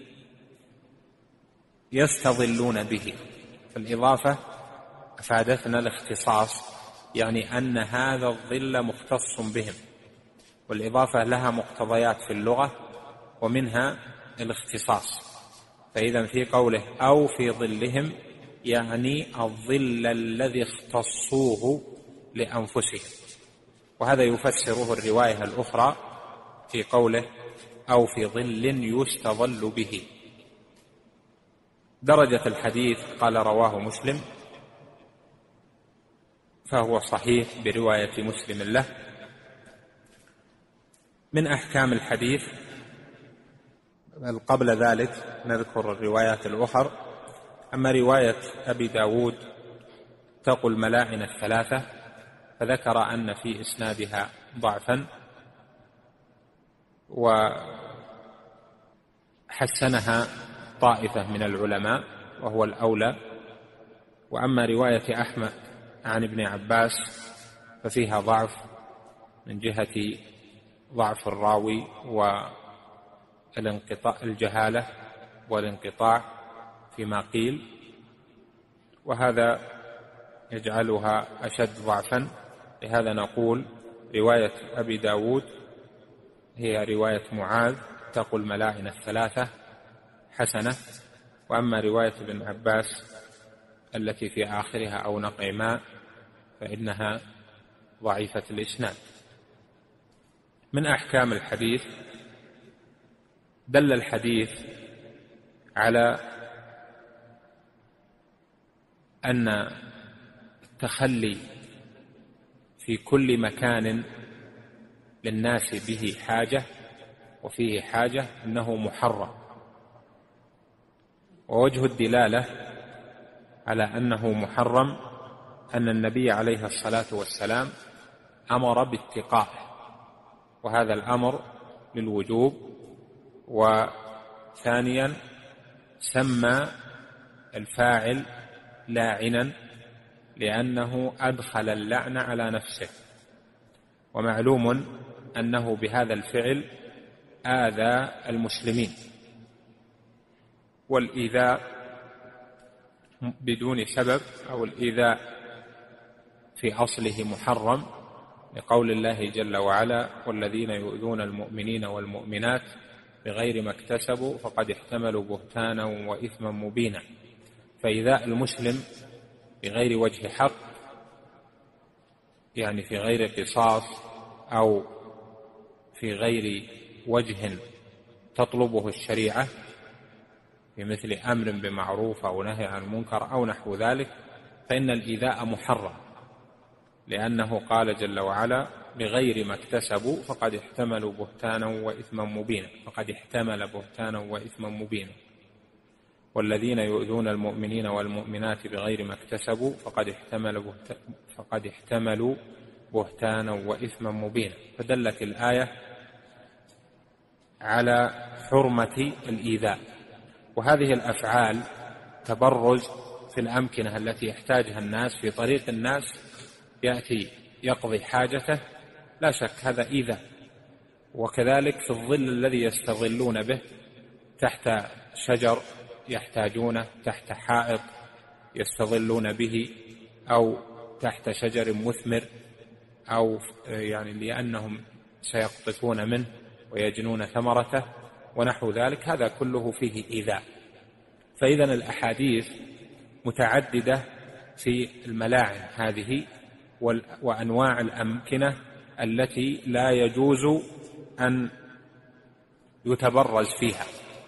يستظلون به، فالإضافة أفادتنا الاختصاص، يعني أن هذا الظل مختص بهم، والإضافة لها مقتضيات في اللغة ومنها الاختصاص. فإذا في قوله أو في ظلهم يعني الظل الذي اختصوه لأنفسهم، وهذا يفسره الرواية الأخرى في قوله أو في ظل يستظل به. درجة الحديث قال رواه مسلم، فهو صحيح برواية مسلم له. من أحكام الحديث قبل ذلك نذكر الروايات الأخرى. أما رواية أبي داود تقل ملاعن الثلاثة، فذكر أن في إسنادها ضعفا وحسنها طائفة من العلماء وهو الأولى. وأما رواية أحمد عن ابن عباس ففيها ضعف من جهة ضعف الراوي والانقطاع، الجهالة والانقطاع فيما قيل، وهذا يجعلها أشد ضعفا. لهذا نقول رواية أبي داود هي رواية معاذ اتقوا الملاعن الثلاثة حسنة. وأما رواية ابن عباس التي في آخرها أو نقع ماء فإنها ضعيفة الإسناد. من أحكام الحديث: دل الحديث على أن التخلي في كل مكان للناس به حاجة وفيه حاجة أنه محرم. ووجه الدلالة على أنه محرم أن النبي عليه الصلاة والسلام أمر باتقائه، وهذا الأمر للوجوب. وثانيا سمى الفاعل لاعنا لأنه أدخل اللعن على نفسه، ومعلوم أنه بهذا الفعل آذى المسلمين، والإيذاء بدون سبب أو الإيذاء في أصله محرم، لقول الله جل وعلا: والذين يؤذون المؤمنين والمؤمنات بغير ما اكتسبوا فقد احتملوا بهتانا وإثما مبينا. فإيذاء المسلم بغير وجه حق، يعني في غير قصاص أو في غير وجه تطلبه الشريعة، بمثل أمر بمعروف أو نهي عن المنكر أو نحو ذلك، فإن الإيذاء محرم، لأنه قال جل وعلا: بغير ما اكتسبوا فقد احتملوا بهتانا وإثما مبينا. فقد احتمل بهتانا وإثما مبينا. والذين يؤذون المؤمنين والمؤمنات بغير ما اكتسبوا فقد احتملوا بهتانا وإثما مبينا. فدلت الآية على حرمة الإيذاء. وهذه الأفعال تبرز في الأمكنة التي يحتاجها الناس، في طريق الناس، يأتي يقضي حاجته، لا شك هذا إيذاء. وكذلك في الظل الذي يستظلون به، تحت شجر يحتاجونه، تحت حائط يستظلون به، أو تحت شجر مثمر، أو يعني لأنهم سيقطفون منه ويجنون ثمرته ونحو ذلك، هذا كله فيه إيذاء. فإذن الأحاديث متعددة في الملاعن هذه وأنواع الأمكنة التي لا يجوز أن يتبرز فيها.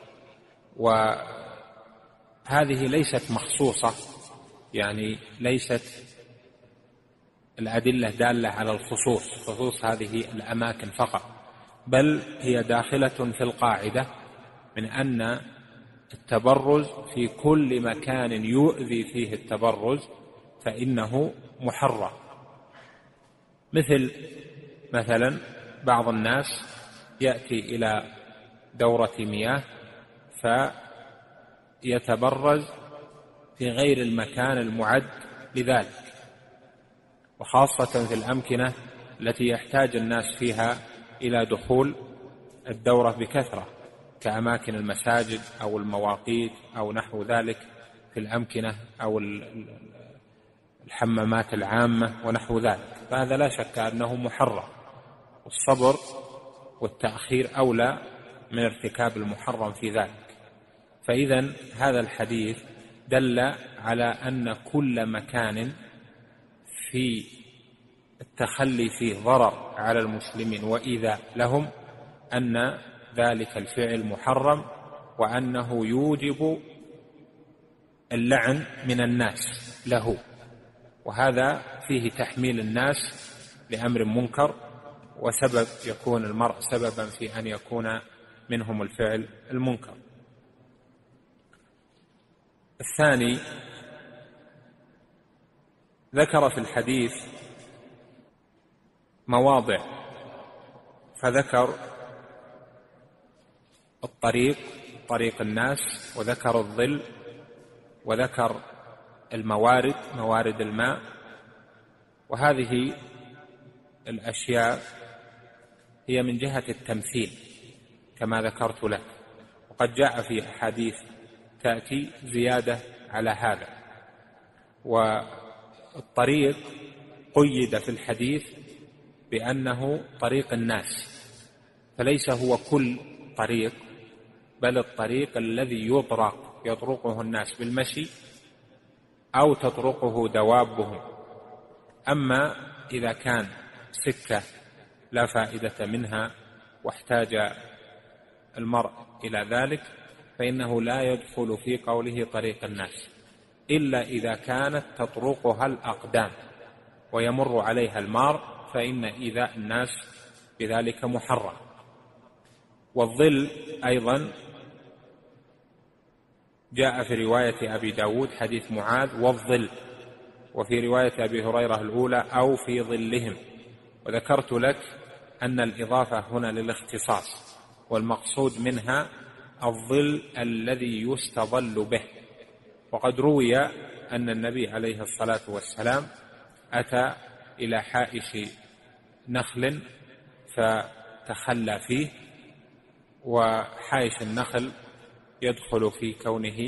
وهذه ليست مخصوصة، يعني ليست الأدلة دالة على خصوص هذه الأماكن فقط، بل هي داخلة في القاعدة من أن التبرز في كل مكان يؤذي فيه التبرز فإنه محرم. مثلا بعض الناس يأتي إلى دورة مياه فيتبرز في غير المكان المعد لذلك، وخاصة في الأمكنة التي يحتاج الناس فيها إلى دخول الدورة بكثرة، كأماكن المساجد أو المواقيت أو نحو ذلك، في الأمكنة أو الحمامات العامة ونحو ذلك، فهذا لا شك أنه محرم، والصبر والتأخير أولى من ارتكاب المحرم في ذلك. فإذن هذا الحديث دل على أن كل مكان في التخلي فيه ضرر على المسلمين وإيذاء لهم أن ذلك الفعل محرم، وأنه يوجب اللعن من الناس له، وهذا فيه تحميل الناس لأمر منكر، وسبب يكون المرء سببا في أن يكون منهم الفعل المنكر. الثاني، ذكر في الحديث مواضع، فذكر طريق الناس، وذكر الظل، وذكر موارد الماء. وهذه الأشياء هي من جهة التمثيل كما ذكرت لك، وقد جاء في أحاديث تأتي زيادة على هذا. والطريق قيد في الحديث بأنه طريق الناس، فليس هو كل طريق، بل الطريق الذي يطرقه الناس بالمشي أو تطرقه دوابهم. أما إذا كان سكة لا فائدة منها واحتاج المرء إلى ذلك فإنه لا يدخل في قوله طريق الناس، إلا إذا كانت تطرقها الأقدام ويمر عليها المار، فإن إيذاء الناس بذلك محرم. والظل أيضا جاء في رواية أبي داود حديث معاذ والظل، وفي رواية أبي هريرة الأولى أو في ظلهم. وذكرت لك أن الإضافة هنا للاختصاص، والمقصود منها الظل الذي يستظل به. وقد روي أن النبي عليه الصلاة والسلام أتى إلى حائش نخل فتخلى فيه، وحائش النخل يدخل في كونه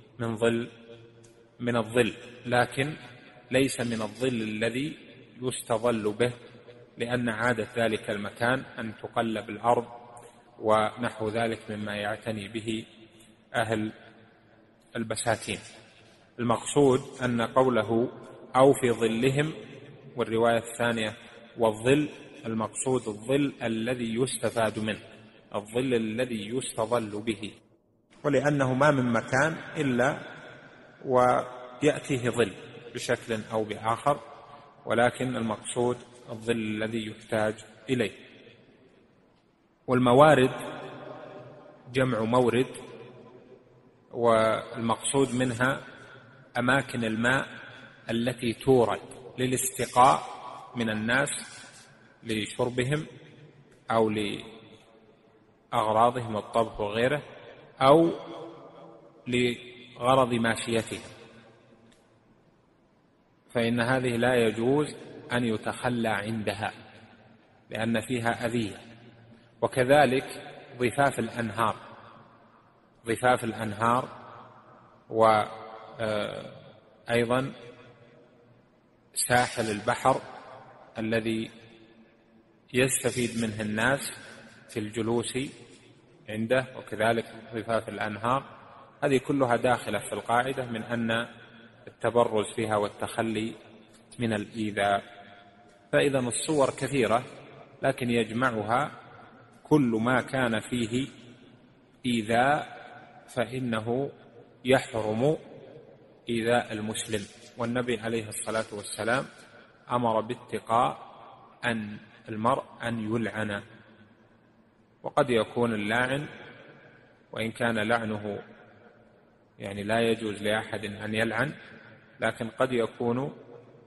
من الظل، لكن ليس من الظل الذي يستظل به، لأن عادة ذلك المكان أن تقلب الأرض ونحو ذلك مما يعتني به أهل البساتين. المقصود أن قوله أو في ظلهم، والرواية الثانية والظل، المقصود الظل الذي يستفاد منه، الظل الذي يستظل به، ولأنه ما من مكان إلا ويأتيه ظل بشكل أو بآخر، ولكن المقصود الظل الذي يحتاج إليه. والموارد جمع مورد، والمقصود منها أماكن الماء التي تورد للاستقاء من الناس لشربهم أو لأغراضهم الطبخ وغيره، أو لغرض ماشيتهم، فإن هذه لا يجوز أن يتخلى عندها لأن فيها أذية. وكذلك ضفاف الأنهار وأيضا ساحل البحر الذي يستفيد منه الناس في الجلوس عنده، وكذلك ضفاف الأنهار، هذه كلها داخلة في القاعدة من أن التبرز فيها والتخلي من الإيذاء. فإذا الصور كثيرة، لكن يجمعها كل ما كان فيه إيذاء فإنه يحرم إيذاء المسلم. والنبي عليه الصلاة والسلام أمر باتقاء أن المرء أن يلعن، وقد يكون اللاعن وإن كان لعنه يعني لا يجوز لأحد أن يلعن، لكن قد يكون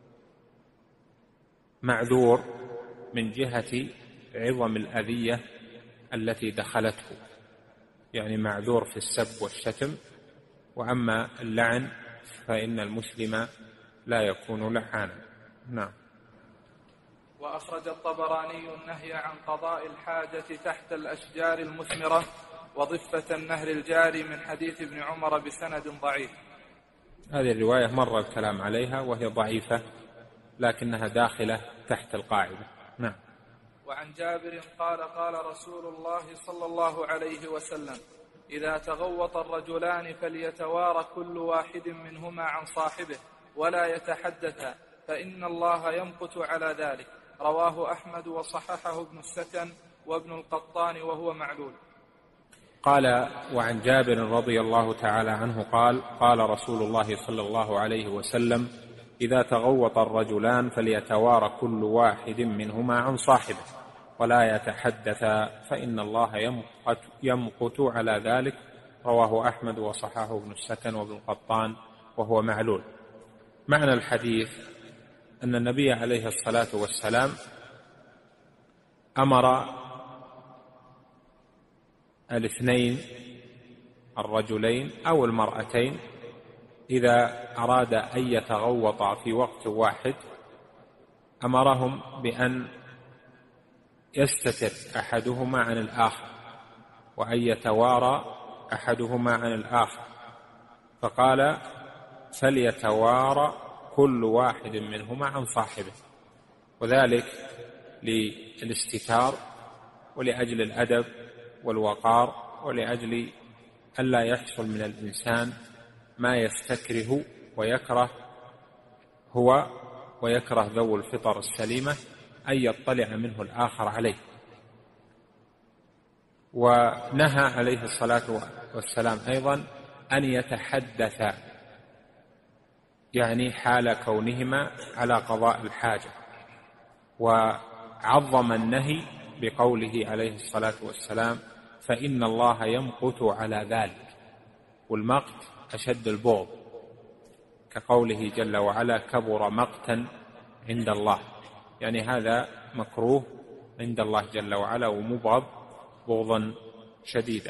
معذور من جهة عظم الأذية التي دخلته، يعني معذور في السب والشتم. وأما اللعن فإن المسلم لا يكون لعانا. نعم. وأخرج الطبراني النهي عن قضاء الحاجة تحت الأشجار المثمرة وضفة النهر الجاري من حديث ابن عمر بسند ضعيف. هذه الرواية مر الكلام عليها وهي ضعيفة، لكنها داخلة تحت القاعدة. نعم. وعن جابر قال قال رسول الله صلى الله عليه وسلم: إذا تغوط الرجلان فليتوارى كل واحد منهما عن صاحبه ولا يتحدثا، فإن الله يمقت على ذلك. رواه أحمد وصححه ابن السكن وابن القطان وهو معلول. قال: وعن جابر رضي الله تعالى عنه قال قال رسول الله صلى الله عليه وسلم: إذا تغوط الرجلان فليتوارى كل واحد منهما عن صاحبه ولا يتحدثا، فإن الله يمقت على ذلك. رواه أحمد وصححه ابن السكن وابن القطان وهو معلول. معنى الحديث أن النبي عليه الصلاة والسلام أمر الاثنين الرجلين أو المرأتين إذا أراد أن يتغوطا في وقت واحد، أمرهم بأن يستتر أحدهما عن الآخر وأن يتوارى أحدهما عن الآخر، فقال: فليتوارى كل واحد منهما عن صاحبه. وذلك للاستتار ولأجل الأدب والوقار، ولأجل ألا يحصل من الإنسان ما يستكره ويكره هو ويكره ذو الفطر السليمة أن يطلع منه الآخر عليه. ونهى عليه الصلاة والسلام أيضا أن يتحدث، يعني حال كونهما على قضاء الحاجة، وعظم النهي بقوله عليه الصلاة والسلام: فإن الله يمقت على ذلك. والمقت أشد البغض، كقوله جل وعلا: كبر مقتا عند الله، يعني هذا مكروه عند الله جل وعلا ومبغض بغضا شديدا.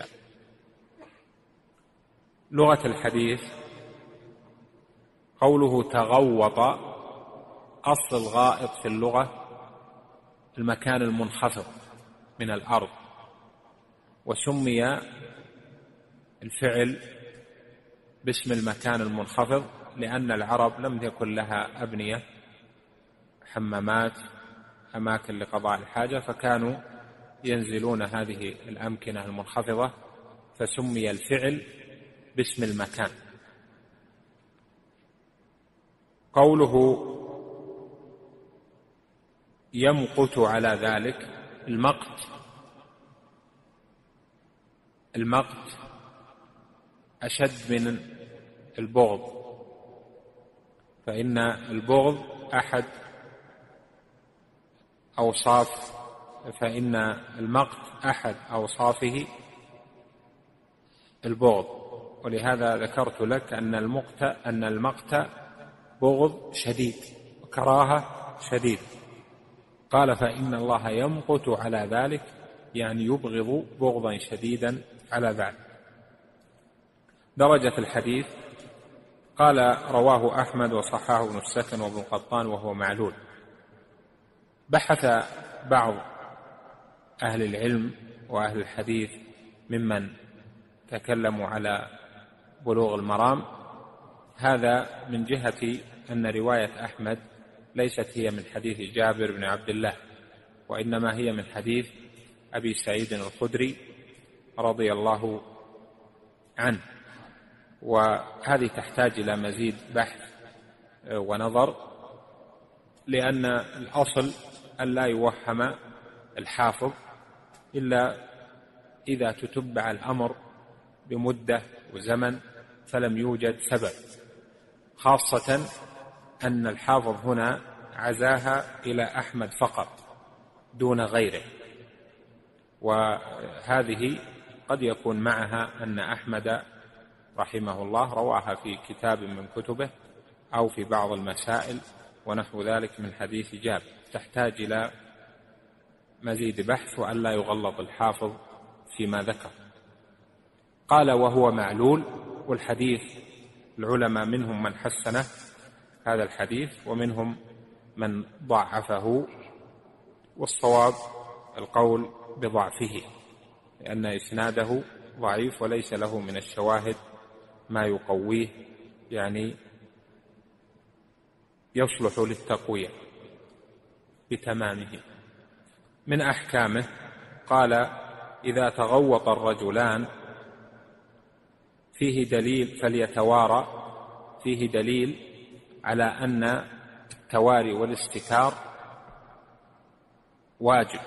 لغة الحديث قوله تغوط، أصل الغائط في اللغة المكان المنخفض من الأرض، وسمي الفعل باسم المكان المنخفض لأن العرب لم يكن لها أبنية، حمامات، أماكن لقضاء الحاجة، فكانوا ينزلون هذه الأمكنة المنخفضة، فسمي الفعل باسم المكان. قوله يمقت على ذلك، المقت أشد من البغض، فإن البغض أحد أوصاف، فإن المقت أحد أوصافه البغض، ولهذا ذكرت لك أن المقت بغض شديد وكراهة شديد. قال: فإن الله يمقت على ذلك، يعني يبغض بغضا شديدا على ذلك. درجة الحديث قال: رواه أحمد وصححه ابن السكن وابن قطان وهو معلول. بحث بعض أهل العلم وأهل الحديث ممن تكلموا على بلوغ المرام هذا من جهة أن رواية أحمد ليست هي من حديث جابر بن عبد الله، وإنما هي من حديث أبي سعيد الخدري رضي الله عنه، وهذه تحتاج إلى مزيد بحث ونظر، لأن الأصل أن لا يوهم الحافظ إلا إذا تتبع الأمر بمدة وزمن فلم يوجد سبب، خاصة أن الحافظ هنا عزاها إلى أحمد فقط دون غيره، وهذه قد يكون معها أن أحمد رحمه الله رواها في كتاب من كتبه أو في بعض المسائل ونحو ذلك من حديث جابر، تحتاج إلى مزيد بحث وأن لا يغلط الحافظ فيما ذكر. قال: وهو معلول، والحديث العلماء منهم من حسنه هذا الحديث ومنهم من ضعفه، والصواب القول بضعفه، لأن إسناده ضعيف وليس له من الشواهد ما يقويه، يعني يصلح للتقوية بتمامه. من أحكامه قال: إذا تغوط الرجلان فيه دليل فليتوارى، فيه دليل على أن التواري والاستتار واجب،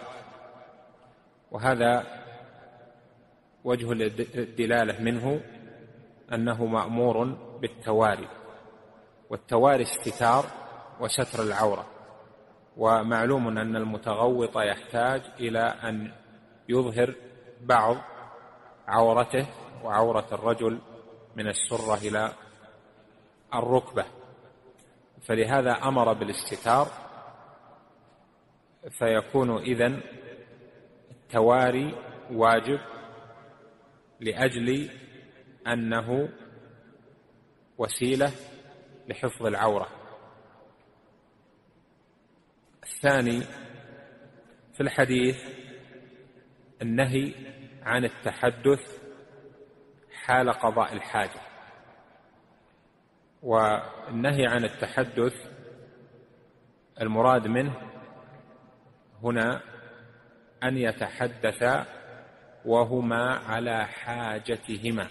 وهذا وجه الدلالة منه أنه مأمور بالتواري، والتواري استتار وستر العورة، ومعلوم أن المتغوط يحتاج إلى أن يظهر بعض عورته وعورة الرجل من السرة إلى الركبة، فلهذا أمر بالاستتار، فيكون إذن التواري واجب لأجل أنه وسيلة لحفظ العورة. الثاني في الحديث النهي عن التحدث حال قضاء الحاجة، والنهي عن التحدث المراد منه هنا أن يتحدثا وهما على حاجتهما،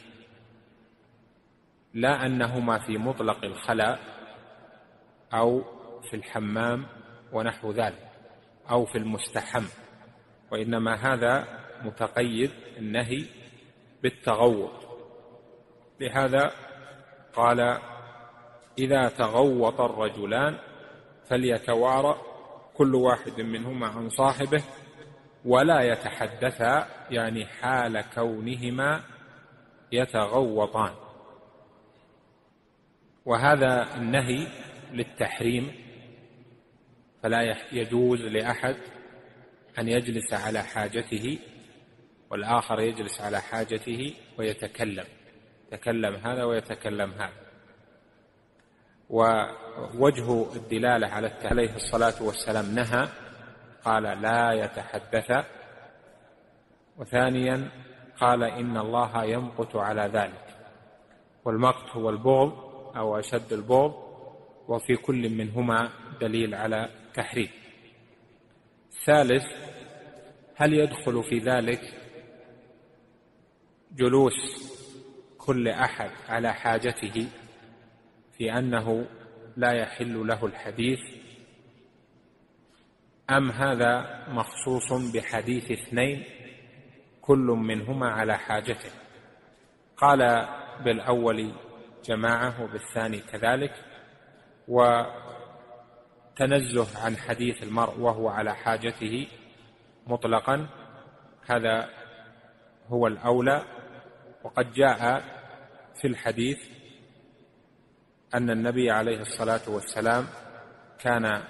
لا أنهما في مطلق الخلاء أو في الحمام ونحو ذلك أو في المستحم، وإنما هذا متقيد النهي بالتغوط. لهذا قال: إذا تغوط الرجلان فليتوارى كل واحد منهما عن صاحبه ولا يتحدثا، يعني حال كونهما يتغوطان. وهذا النهي للتحريم، فلا يجوز لأحد أن يجلس على حاجته والآخر يجلس على حاجته ويتكلم، يتكلم هذا ويتكلم هذا. ووجه الدلالة على عليه الصلاة والسلام نهى، قال: لا يتحدث. وثانيا قال: إن الله يمقت على ذلك، والمقت هو البغض أو أشد البغض، وفي كل منهما دليل على تحريم. ثالث: هل يدخل في ذلك جلوس كل أحد على حاجته في أنه لا يحل له الحديث، أم هذا مخصوص بحديث اثنين كل منهما على حاجته؟ قال بالأول جماعة وبالثاني كذلك، وتنزه عن حديث المرء وهو على حاجته مطلقا هذا هو الأولى. وقد جاء في الحديث أن النبي عليه الصلاة والسلام كان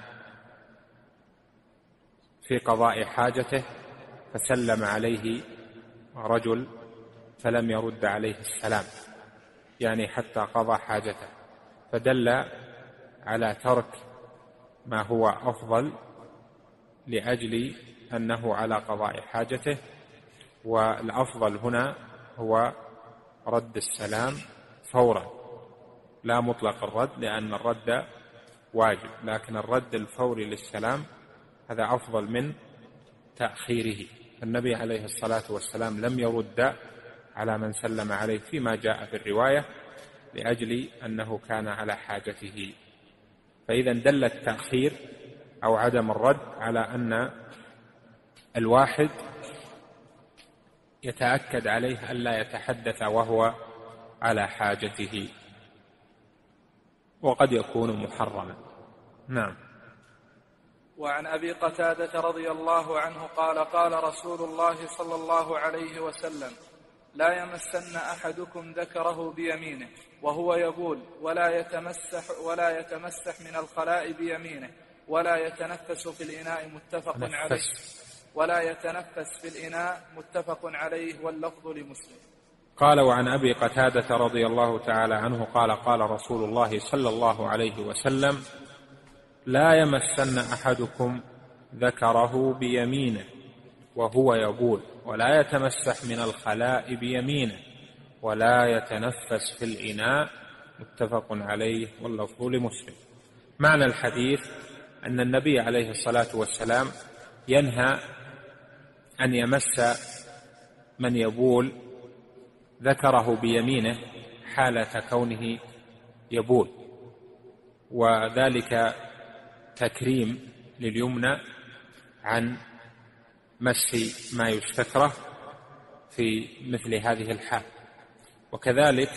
في قضاء حاجته فسلم عليه رجل فلم يرد عليه السلام، يعني حتى قضى حاجته، فدل على ترك ما هو أفضل لأجل أنه على قضاء حاجته. والأفضل هنا هو رد السلام فورا، لا مطلق الرد، لأن الرد واجب، لكن الرد الفوري للسلام هذا أفضل من تأخيره. النبي عليه الصلاة والسلام لم يرد على من سلم عليه فيما جاء في الرواية لأجل أنه كان على حاجته. فإذا دل التأخير أو عدم الرد على أن الواحد يتأكد عليه ألا يتحدث وهو على حاجته، وقد يكون محرما. نعم. وعن أبي قتادة رضي الله عنه قال: قال رسول الله صلى الله عليه وسلم: لا يمسن أحدكم ذكره بيمينه وهو يبول، ولا يتمسح من الخلاء بيمينه، ولا يتنفس في الإناء متفق عليه واللفظ لمسلم. قال: وعن أبي قتادة رضي الله تعالى عنه قال: قال رسول الله صلى الله عليه وسلم: لا يمسن أحدكم ذكره بيمينه وهو يبول، ولا يتمسح من الخلاء بيمينه، ولا يتنفس في الإناء متفق عليه واللفظ لمسلم. معنى الحديث أن النبي عليه الصلاة والسلام ينهى أن يمس من يبول ذكره بيمينه حالة كونه يبول، وذلك تكريم لليمنى عن مس ما يستكره في مثل هذه الحال. وكذلك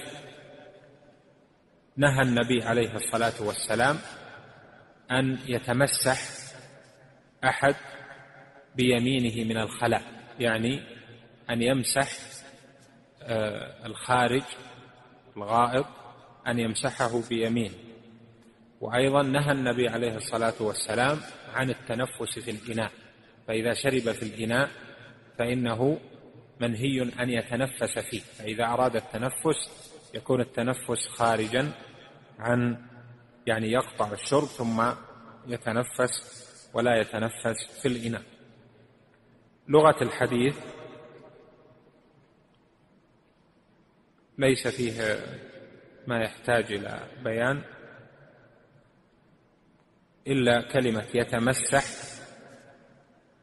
نهى النبي عليه الصلاة والسلام أن يتمسح أحد بيمينه من الخلاء، يعني أن يمسح الخارج الغائط أن يمسحه بيمينه. وأيضا نهى النبي عليه الصلاة والسلام عن التنفس في الإناء، فإذا شرب في الإناء فإنه منهي أن يتنفس فيه، فإذا أراد التنفس يكون التنفس خارجا عن، يعني يقطع الشرب ثم يتنفس ولا يتنفس في الإناء. لغة الحديث ليس فيه ما يحتاج إلى بيان إلا كلمة يتمسح،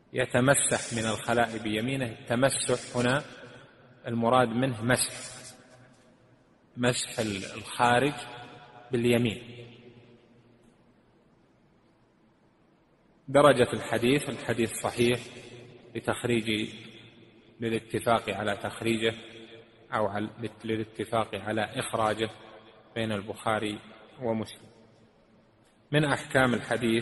يتمسح من الخلاء بيمينه. التمسح هنا المراد منه مسح الخارج باليمين. درجة الحديث صحيح للاتفاق على تخريجه أو للاتفاق على إخراجه بين البخاري ومسلم. من أحكام الحديث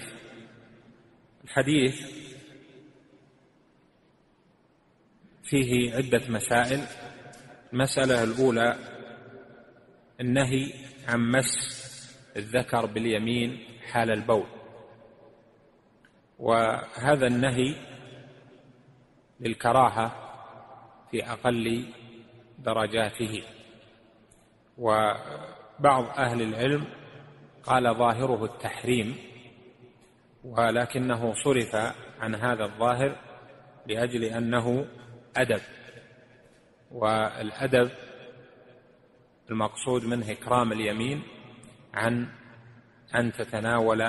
فيه عدة مسائل. المسألة الأولى النهي عن مس الذكر باليمين حال البول، وهذا النهي للكراهة في أقل درجاته، وبعض أهل العلم قال ظاهره التحريم، ولكنه صرف عن هذا الظاهر لأجل أنه أدب، والأدب المقصود منه إكرام اليمين عن أن تتناول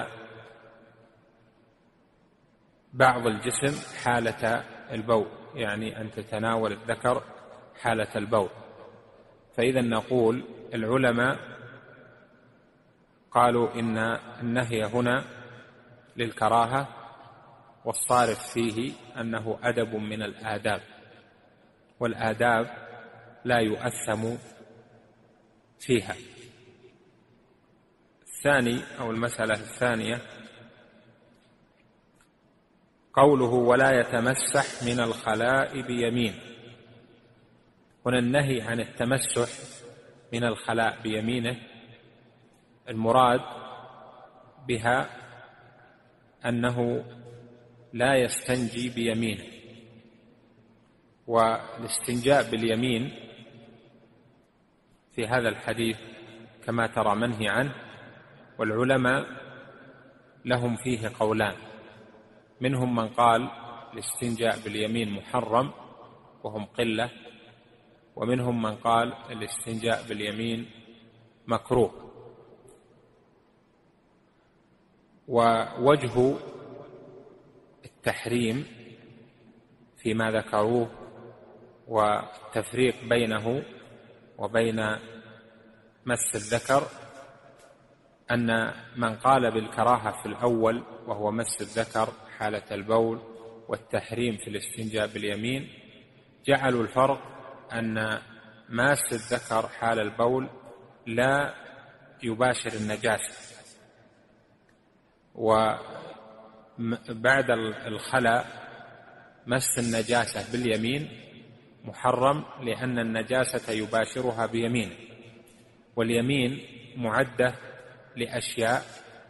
بعض الجسم حالة البول، يعني أن تتناول الذكر حالة البول. فإذا نقول العلماء قالوا إن النهي هنا للكراهة، والصارف فيه أنه أدب من الآداب، والآداب لا يؤثم فيها. المسألة الثانية قوله ولا يتمسح من الخلاء بيمين. هنا النهي عن التمسح من الخلاء بيمينه المراد بها أنه لا يستنجي بيمينه، والاستنجاء باليمين في هذا الحديث كما ترى منهي عنه، والعلماء لهم فيه قولان. منهم من قال الاستنجاء باليمين محرم وهم قلة، ومنهم من قال الاستنجاء باليمين مكروه. ووجه التحريم فيما ذكروه والتفريق بينه وبين مس الذكر أن من قال بالكراهة في الأول وهو مس الذكر حالة البول والتحريم في الاستنجاء باليمين جعلوا الفرق أن ماس الذكر حال البول لا يباشر النجاسة، وبعد الخلاء مس النجاسة باليمين محرم لأن النجاسة يباشرها بيمينه، واليمين معدة لأشياء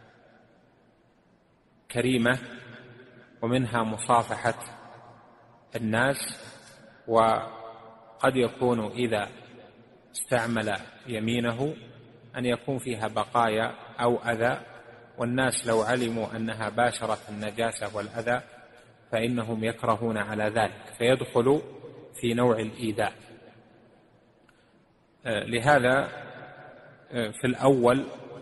كريمة ومنها مصافحة الناس، وقد يكون إذا استعمل يمينه أن يكون فيها بقايا أو أذى، والناس لو علموا أنها باشرت النجاسة والأذى فإنهم يكرهون على ذلك فيدخل في نوع الإيذاء. لهذا في الأول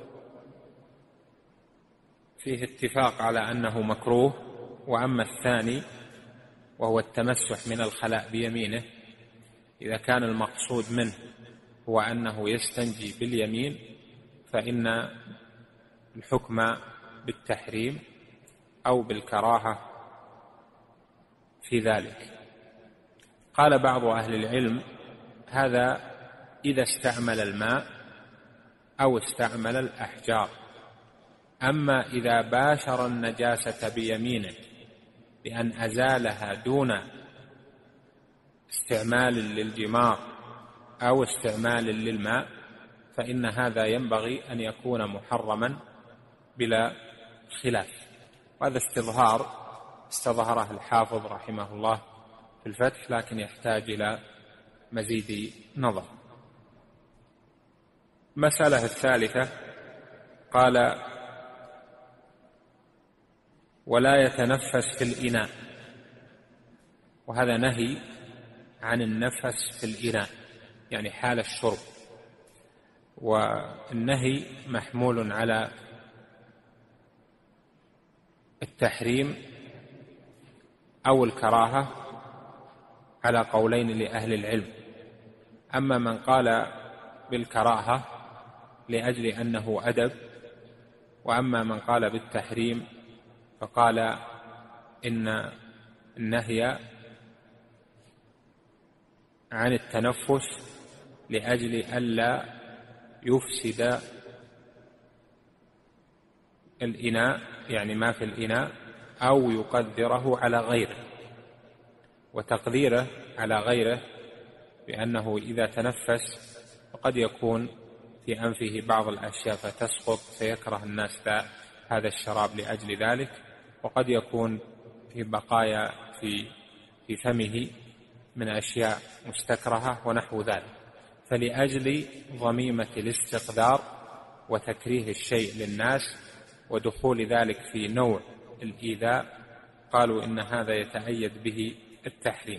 فيه اتفاق على أنه مكروه، وأما الثاني وهو التمسح من الخلاء بيمينه إذا كان المقصود منه هو أنه يستنجي باليمين فإن الحكم بالتحريم أو بالكراهة في ذلك. قال بعض أهل العلم هذا إذا استعمل الماء أو استعمل الأحجار، أما إذا باشر النجاسة بيمينه بأن أزالها دون استعمال للجمار أو استعمال للماء فإن هذا ينبغي أن يكون محرما بلا خلاف. وهذا استظهره الحافظ رحمه الله في الفتح، لكن يحتاج إلى مزيد نظر. المسألة الثالثة قال ولا يتنفس في الإناء، وهذا نهي عن النفس في الإناء يعني حال الشرب، والنهي محمول على التحريم أو الكراهة على قولين لأهل العلم. أما من قال بالكراهة لأجل أنه أدب، وأما من قال بالتحريم فقال إن النهي عن التنفس لأجل ألا يفسد الإناء، يعني ما في الإناء، أو يقدره على غيره. وتقديره على غيره بأنه إذا تنفس فقد يكون في أنفه بعض الأشياء فتسقط فيكره الناس هذا الشراب لأجل ذلك، وقد يكون في بقايا في فمه من أشياء مستكرهة ونحو ذلك. فلأجل ضميمة الاستقدار وتكريه الشيء للناس ودخول ذلك في نوع الإيذاء قالوا إن هذا يتأيد به التحريم.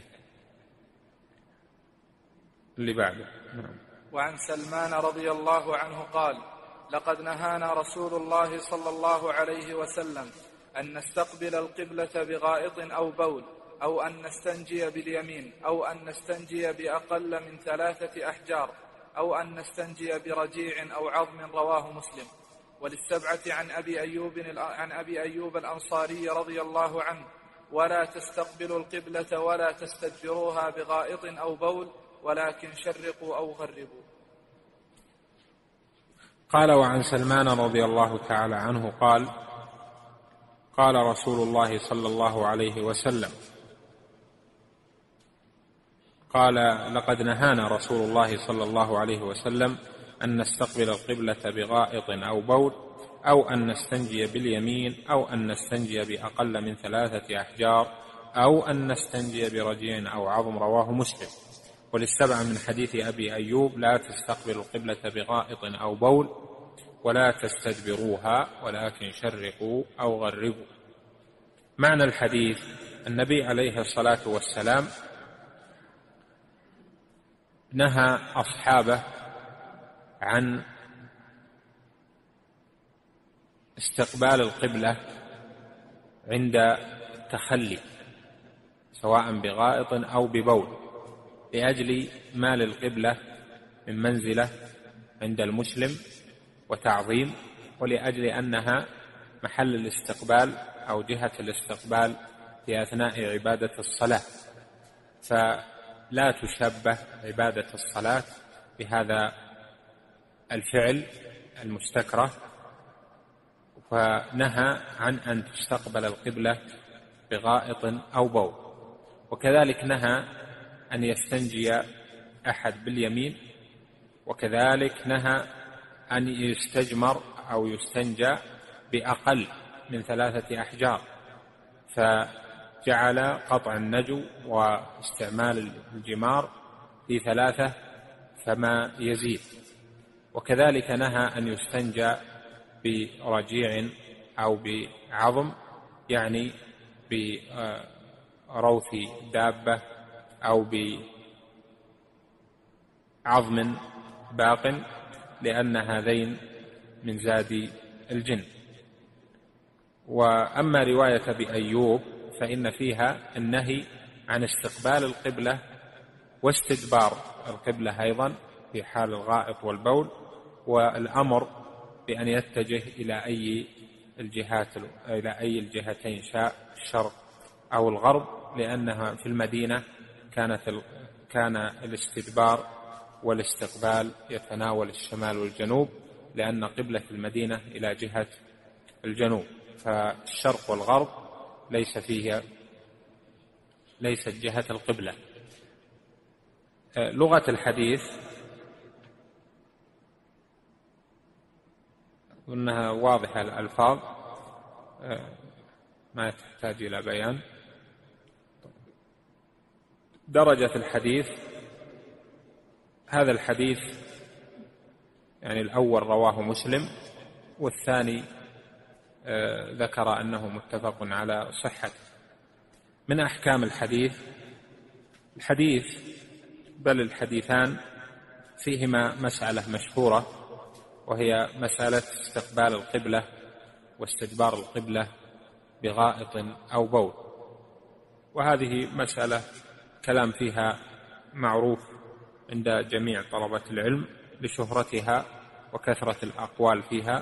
اللي بعده. وعن سلمان رضي الله عنه قال: لقد نهانا رسول الله صلى الله عليه وسلم أن نستقبل القبلة بغائط أو بول، أو أن نستنجي باليمين، أو أن نستنجي بأقل من 3 أحجار، أو أن نستنجي برجيع أو عظم. رواه مسلم. وللسبعة عن أبي أيوب الأنصاري رضي الله عنه: ولا تستقبلوا القبلة ولا تستدبروها بغائط أو بول، ولكن شرقوا أو غربوا. قال: وعن سلمان رضي الله تعالى عنه قال: قال رسول الله صلى الله عليه وسلم قال: لقد نهانا رسول الله صلى الله عليه وسلم أن نستقبل القبلة بغائط أو بول، أو أن نستنجي باليمين، أو أن نستنجي بأقل من 3 أحجار، أو أن نستنجي برجيع أو عظم. رواه مسلم. وللسبعة من حديث أبي أيوب: لا تستقبلوا القبلة بغائط أو بول، ولا تستدبروها، ولكن شرقوا أو غربوا. معنى الحديث: النبي عليه الصلاة والسلام نهى أصحابه عن استقبال القبلة عند التخلي سواء بغائط أو ببول، لأجل ما للقبلة من منزلة عند المسلم وتعظيم، ولأجل أنها محل الاستقبال أو جهة الاستقبال في أثناء عبادة الصلاة، فلا تشبه عبادة الصلاة بهذا الفعل المستكره. فنهى عن أن تستقبل القبلة بغائط أو بول. وكذلك نهى أن يستنجي أحد باليمين، وكذلك نهى أن يستجمر أو يستنجى بأقل من 3 أحجار، فجعل قطع النجو واستعمال الجمار في 3 فما يزيد. وكذلك نهى أن يستنجى برجيع أو بعظم، يعني بروث دابة أو بعظم باق، لأن هذين من زاد الجن. وأما رواية أبي أيوب فإن فيها النهي عن استقبال القبلة واستدبار القبلة أيضا في حال الغائط والبول، والأمر بأن يتجه إلى أي الجهتين شاء، الشرق أو الغرب، لأنها في المدينة كان الاستدبار والاستقبال يتناول الشمال والجنوب، لأن قبلة المدينة إلى جهة الجنوب، فالشرق والغرب ليست جهة القبلة. لغة الحديث أنها واضحة الألفاظ ما تحتاج إلى بيان. درجة الحديث: هذا الحديث يعني الأول رواه مسلم، والثاني ذكر أنه متفق على صحته. من أحكام الحديث بل الحديثان فيهما مسألة مشهورة، وهي مسألة استقبال القبلة واستدبار القبلة بغائط أو بول. وهذه مسألة كلام فيها معروف عند جميع طلبة العلم لشهرتها وكثرة الأقوال فيها،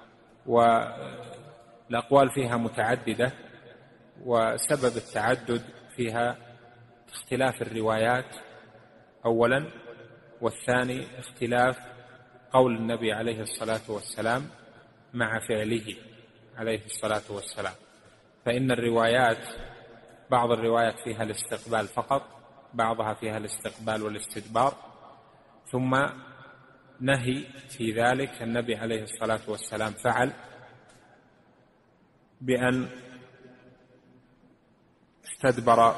والأقوال فيها متعددة، وسبب التعدد فيها اختلاف الروايات أولا، والثاني اختلاف قول النبي عليه الصلاة والسلام مع فعله عليه الصلاة والسلام. فإن الروايات بعض الروايات فيها الاستقبال فقط، بعضها فيها الاستقبال والاستدبار، ثم نهي في ذلك النبي عليه الصلاة والسلام فعل بأن استدبر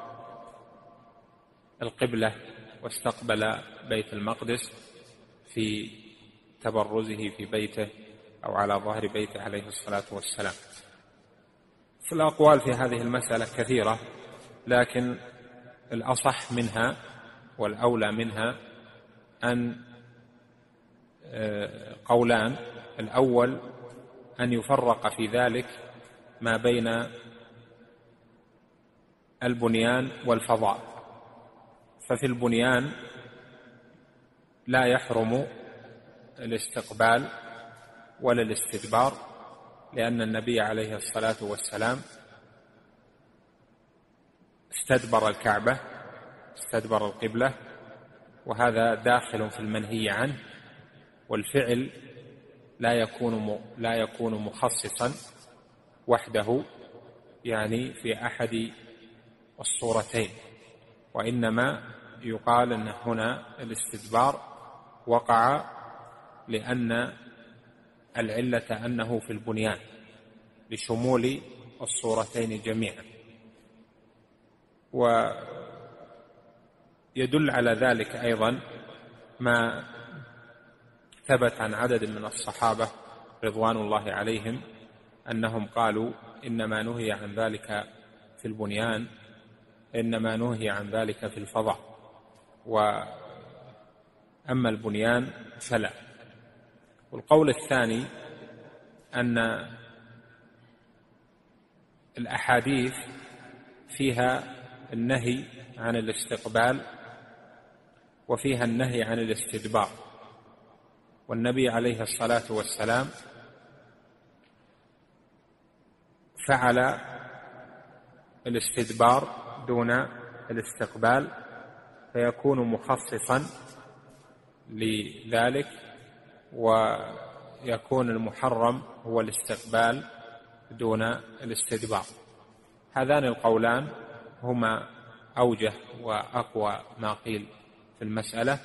القبلة واستقبل بيت المقدس في تبرزه في بيته أو على ظهر بيته عليه الصلاة والسلام. فالأقوال في هذه المسألة كثيرة، لكن الأصح منها والأولى منها أن قولان: الأول أن يفرق في ذلك ما بين البنيان والفضاء، ففي البنيان لا يحرم الاستقبال ولا الاستدبار، لأن النبي عليه الصلاة والسلام استدبر الكعبة، استدبر القبلة، وهذا داخل في المنهي عنه، والفعل لا يكون مخصصا وحده يعني في أحد الصورتين، وإنما يقال أن هنا الاستدبار وقع لأن العلة أنه في البنيان لشمول الصورتين جميعا. ويدل على ذلك أيضا ما ثبت عن عدد من الصحابة رضوان الله عليهم أنهم قالوا: إنما نهي عن ذلك في البنيان، إنما نهي عن ذلك في الفضاء، وأما البنيان فلا. والقول الثاني أن الأحاديث فيها النهي عن الاستقبال وفيها النهي عن الاستدبار، والنبي عليه الصلاة والسلام فعل الاستدبار دون الاستقبال، فيكون مخصصا لذلك، ويكون المحرم هو الاستقبال دون الاستدبار. هذان القولان هما أوجه وأقوى ما قيل في المسألة.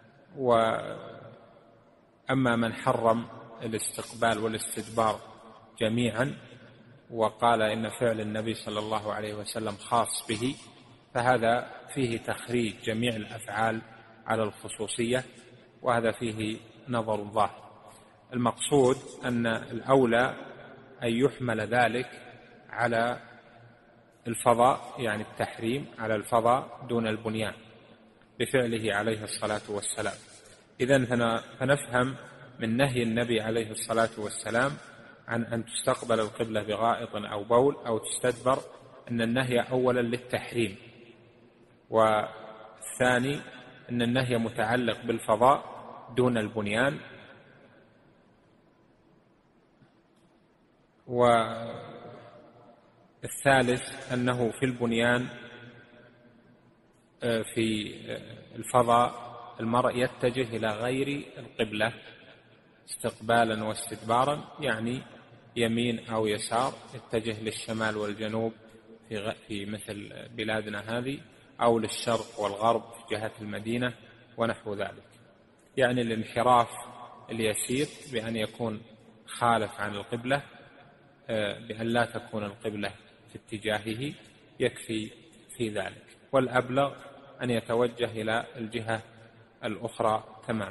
وأما من حرم الاستقبال والاستدبار جميعا وقال إن فعل النبي صلى الله عليه وسلم خاص به، فهذا فيه تخريج جميع الأفعال على الخصوصية، وهذا فيه نظر ظاهر. المقصود أن الأولى أن يحمل ذلك على الفضاء، يعني التحريم على الفضاء دون البنيان بفعله عليه الصلاة والسلام. إذن فنفهم من نهي النبي عليه الصلاة والسلام عن أن تستقبل القبلة بغائط أو بول أو تستدبر أن النهي أولا للتحريم، والثاني أن النهي متعلق بالفضاء دون البنيان، والثالث أنه في البنيان في الفضاء المرء يتجه إلى غير القبلة استقبالا واستدبارا، يعني يمين أو يسار، يتجه للشمال والجنوب في مثل بلادنا هذه، أو للشرق والغرب في جهة المدينة ونحو ذلك، يعني الانحراف اليسير بأن يكون خالف عن القبلة، بأن لا تكون القبلة في اتجاهه يكفي في ذلك، والأبلغ أن يتوجه إلى الجهة الأخرى تماما.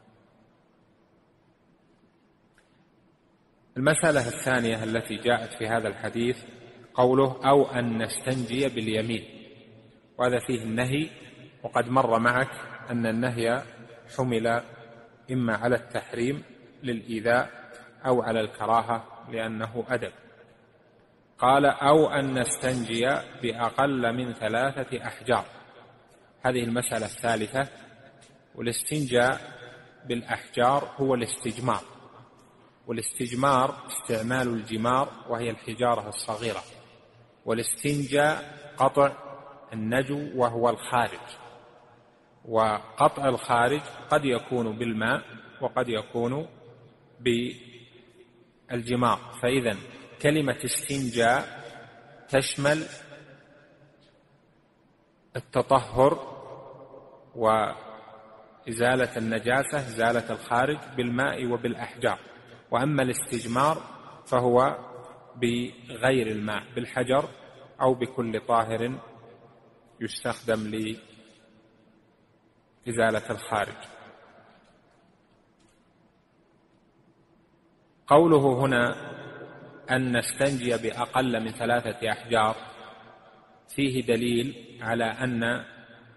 المسألة الثانية التي جاءت في هذا الحديث قوله: أو أن نستنجي باليمين، وهذا فيه النهي، وقد مر معك أن النهي حمل إما على التحريم للإيذاء أو على الكراهة لأنه أدب. قال أو أن نستنجي بأقل من 3 أحجار. هذه المسألة الثالثة. والاستنجاء بالأحجار هو الاستجمار، والاستجمار استعمال الجمار وهي الحجارة الصغيرة، والاستنجاء قطع النجو وهو الخارج، وقطع الخارج قد يكون بالماء وقد يكون بالجمار. فإذا كلمة استنجاء تشمل التطهر وإزالة النجاسة، إزالة الخارج بالماء وبالأحجار. وأما الاستجمار فهو بغير الماء، بالحجر أو بكل طاهر يستخدم لإزالة الخارج. قوله هنا أن نستنجي بأقل من 3 أحجار فيه دليل على أن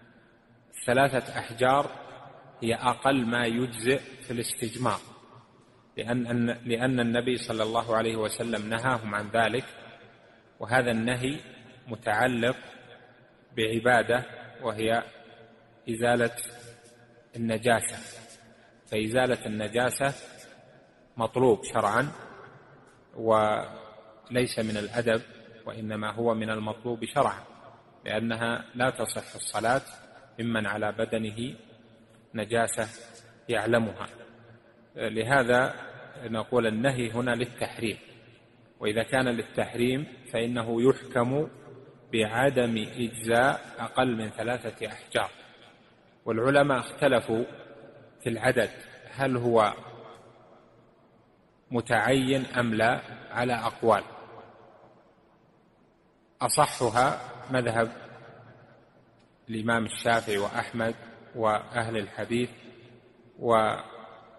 3 أحجار هي أقل ما يجزئ في الاستجمار، لأن النبي صلى الله عليه وسلم نهاهم عن ذلك، وهذا النهي متعلق بعبادة وهي إزالة النجاسة، فإزالة النجاسة مطلوب شرعا وليس من الأدب، وإنما هو من المطلوب شرعا، لأنها لا تصح الصلاة ممن على بدنه نجاسة يعلمها. لهذا نقول النهي هنا للتحريم، وإذا كان للتحريم فإنه يحكم بعدم إجزاء أقل من 3 أحجار. والعلماء اختلفوا في العدد، هل هو متعين أم لا، على أقوال. أصحها مذهب الإمام الشافعي وأحمد وأهل الحديث وكثير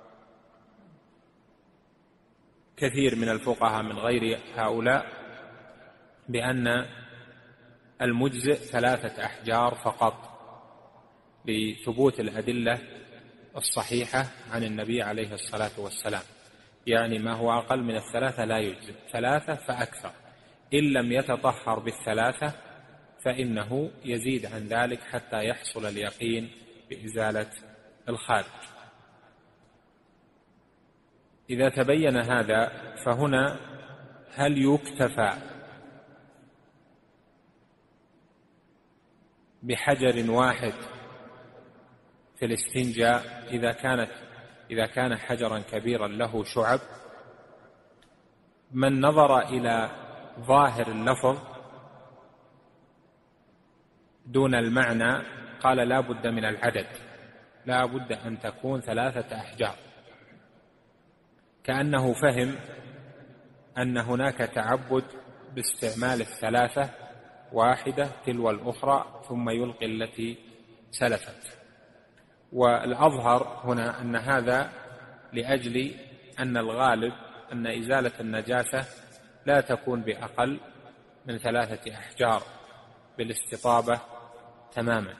من الفقهاء من غير هؤلاء، بأن المجزئ 3 أحجار فقط، لثبوت الأدلة الصحيحة عن النبي عليه الصلاة والسلام. يعني ما هو أقل من 3 لا يجزئ، 3 فأكثر. إن لم يتطهر بال3 فإنه يزيد عن ذلك حتى يحصل اليقين بإزالة الخارج. إذا تبين هذا فهنا هل يكتفى بحجر واحد في الاستنجاء إذا كان حجرا كبيرا له شعب؟ من نظر إلى ظاهر اللفظ دون المعنى قال لا بد من العدد، لا بد أن تكون 3 أحجار، كأنه فهم أن هناك تعبد باستعمال 3 واحدة تلو الأخرى ثم يلقي التي سلفت. والأظهر هنا أن هذا لأجل أن الغالب أن إزالة النجاسة لا تكون بأقل من 3 أحجار بالاستطابة تماما،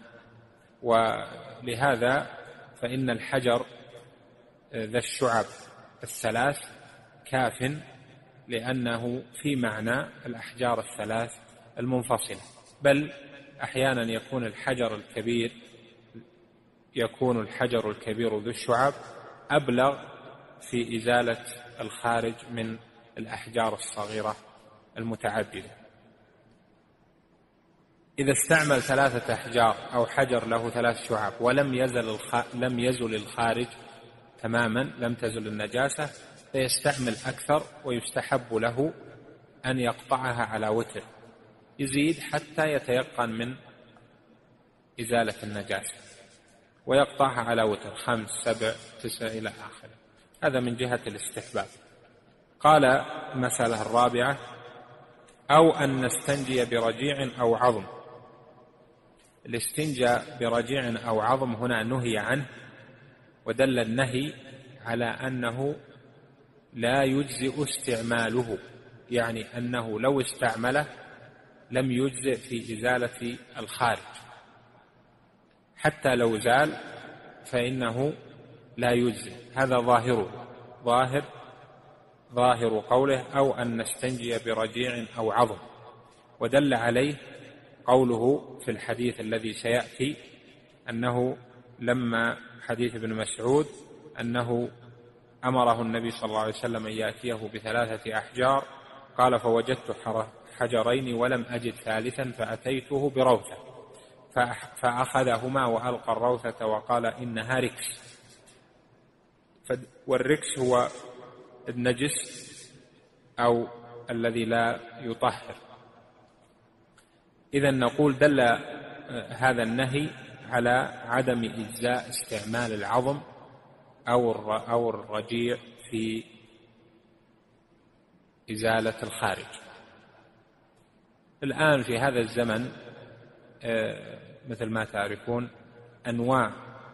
ولهذا فإن الحجر ذا الشعب 3 كاف، لأنه في معنى الأحجار 3 المنفصلة. بل أحيانا يكون الحجر الكبير ذو الشعب أبلغ في إزالة الخارج من الأحجار الصغيرة المتعددة. إذا استعمل 3 أحجار أو حجر له 3 شعب ولم يزل الخارج تماما، لم تزل النجاسة، فيستعمل أكثر، ويستحب له أن يقطعها على وتر، يزيد حتى يتيقن من إزالة النجاسة، ويقطعها على وتر 5 7 9 إلى آخره. هذا من جهة الاستحباب. قال المسألة الرابعة أو أن نستنجي برجيع أو عظم. الاستنجاء برجيع أو عظم هنا نهي عنه، ودل النهي على أنه لا يجزئ استعماله، يعني أنه لو استعمله لم يجزئ في إزالة الخارج، حتى لو زال فإنه لا يجزئ. هذا ظاهر ظاهر قوله أو أن نستنجي برجيع أو عظم. ودل عليه قوله في الحديث الذي سيأتي أنه لما حديث ابن مسعود أنه أمره النبي صلى الله عليه وسلم أن يأتيه ب3 أحجار، قال فوجدت حجرين ولم أجد ثالثا فأتيته بروثة فأخذهما وألقى الروثة وقال إنها ركس. والركس هو النجس أو الذي لا يطهر. إذن نقول دل هذا النهي على عدم إجزاء استعمال العظم أو الرجيع في إزالة الخارج. الآن في هذا الزمن مثل ما تعرفون أنواع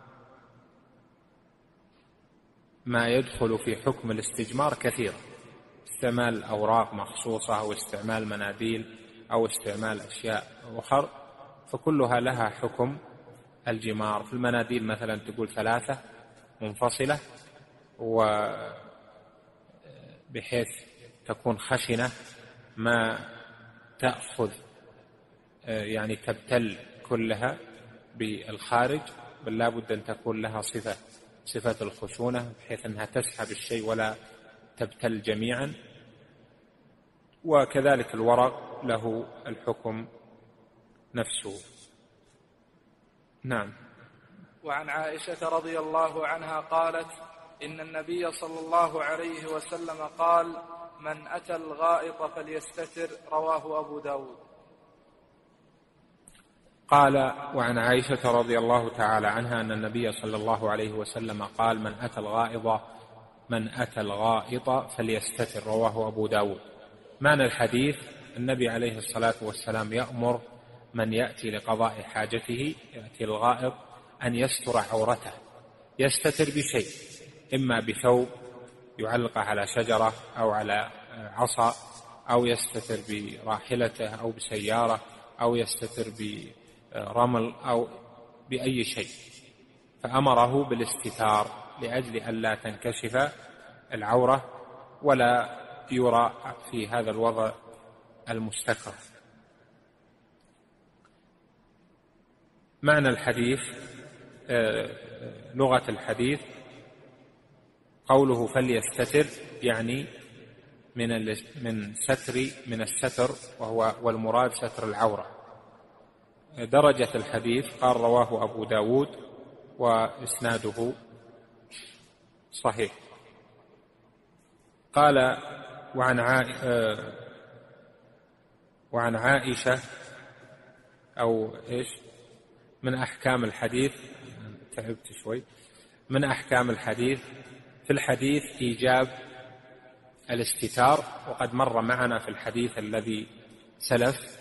ما يدخل في حكم الاستجمار كثيرة، استعمال أوراق مخصوصة أو استعمال مناديل أو استعمال أشياء أخرى، فكلها لها حكم الجمار. في المناديل مثلا تقول 3 منفصلة وبحيث تكون خشنة ما تأخذ يعني تبتل كلها بالخارج، بل لا بد أن تكون لها صفة الخشونة بحيث أنها تسحب الشيء ولا تبتل جميعا. وكذلك الورق له الحكم نفسه. نعم. وعن عائشة رضي الله عنها قالت إن النبي صلى الله عليه وسلم قال من أتى الغائط فليستتر، رواه أبو داود. قال وعن عائشة رضي الله تعالى عنها أن النبي صلى الله عليه وسلم قال من أتى الغائط فليستتر، رواه أبو داود. معنى الحديث النبي عليه الصلاة والسلام يأمر من يأتي لقضاء حاجته يأتي الغائط أن يستر عورته، يستتر بشيء، إما بثوب يعلق على شجرة أو على عصا، أو يستتر براحلته أو بسيارة، أو يستتر برمل أو بأي شيء، فأمره بالاستتار لأجل أن لا تنكشف العورة ولا يرى في هذا الوضع المستكره. معنى الحديث لغة الحديث قوله فليستتر يعني من الستر، والمراد ستر العورة. درجة الحديث قال رواه أبو داود وإسناده صحيح. قال وعن عائشة أو إيش من أحكام الحديث، تعبت شوي، من أحكام الحديث في الحديث إيجاب الاستتار، وقد مر معنا في الحديث الذي سلف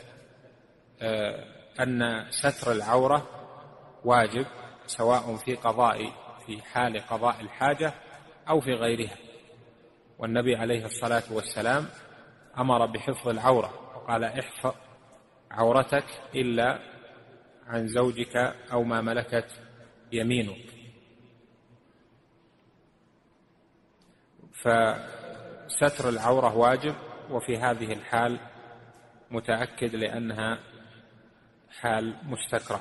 أن ستر العورة واجب سواء في حال قضاء الحاجة أو في غيرها. والنبي عليه الصلاة والسلام أمر بحفظ العورة وقال احفظ عورتك إلا عن زوجك أو ما ملكت يمينك. فستر العورة واجب، وفي هذه الحال متأكد لأنها حال مستكره.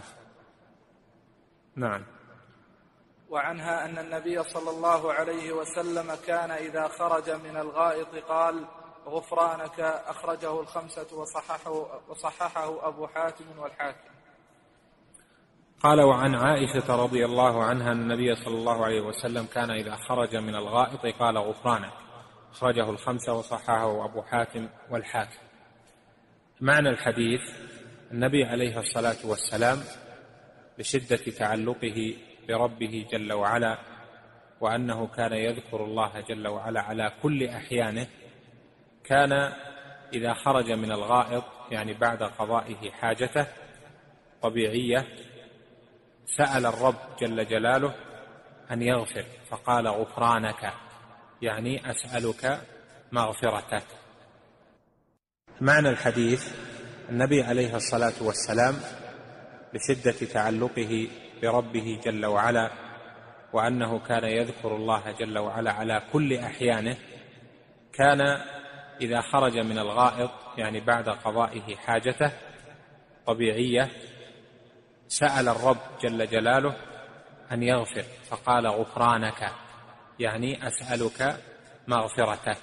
نعم. وعنها أن النبي صلى الله عليه وسلم كان إذا خرج من الغائط قال غفرانك، أخرجه 5 وصححه أبو حاتم والحاكم. قال وعن عائشة رضي الله عنها أن النبي صلى الله عليه وسلم كان إذا خرج من الغائط قال غفرانك، أخرجه 5 وصححه أبو حاتم والحاكم. معنى الحديث النبي عليه الصلاة والسلام بشدة تعلقه بربه جل وعلا، وأنه كان يذكر الله جل وعلا على كل أحيانه، كان إذا خرج من الغائط يعني بعد قضائه حاجته طبيعية سأل الرب جل جلاله أن يغفر، فقال غفرانك يعني أسألك مغفرتك. معنى الحديث النبي عليه الصلاة والسلام بشدة تعلقه بربه جل وعلا، وأنه كان يذكر الله جل وعلا على كل أحيانه، كان إذا خرج من الغائط يعني بعد قضائه حاجته طبيعية سأل الرب جل جلاله أن يغفر، فقال غفرانك، يعني أسألك مغفرتك.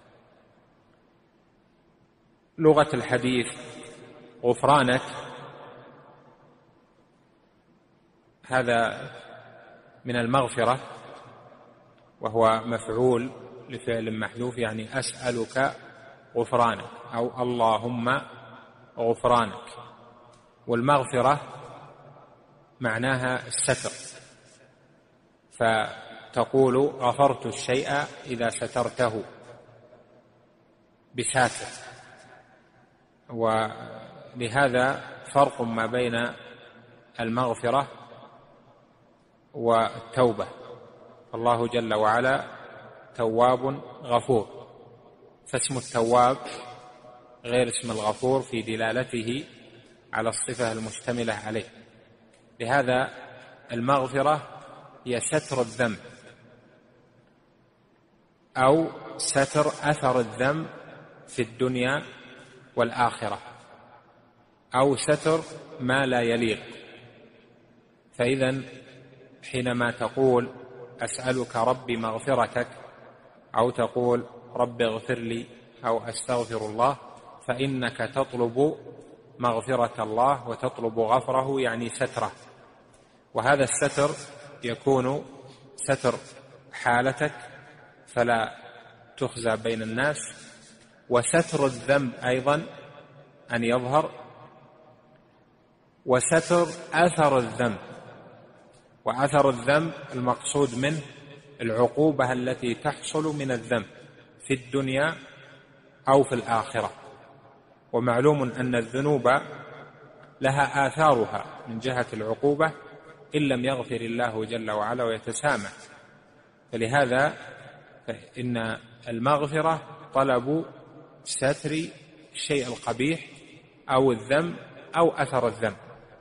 لغة الحديث غفرانك هذا من المغفرة، وهو مفعول لفعل محذوف، يعني أسألك غفرانك أو اللهم غفرانك. والمغفرة معناها الستر، فتقول غفرت الشيء إذا سترته بساتر. ولهذا فرق ما بين المغفرة والتوبة. الله جل وعلا تواب غفور، فاسم التواب غير اسم الغفور في دلالته على الصفة المشتملة عليه. لهذا المغفرة هي ستر الذنب أو ستر أثر الذنب في الدنيا والآخرة، أو ستر ما لا يليق. فإذا حينما تقول أسألك ربي مغفرتك، أو تقول رب اغفر لي، أو أستغفر الله، فإنك تطلب مغفرة الله وتطلب غفره، يعني ستره. وهذا الستر يكون ستر حالتك فلا تخزى بين الناس، وستر الذنب أيضا أن يظهر، وستر أثر الذنب. وأثر الذنب المقصود منه العقوبة التي تحصل من الذنب في الدنيا أو في الآخرة. ومعلوم أن الذنوب لها آثارها من جهة العقوبة إن لم يغفر الله جل وعلا ويتسامح. فلهذا فإن المغفرة طلب ستر الشيء القبيح أو الذنب أو أثر الذنب،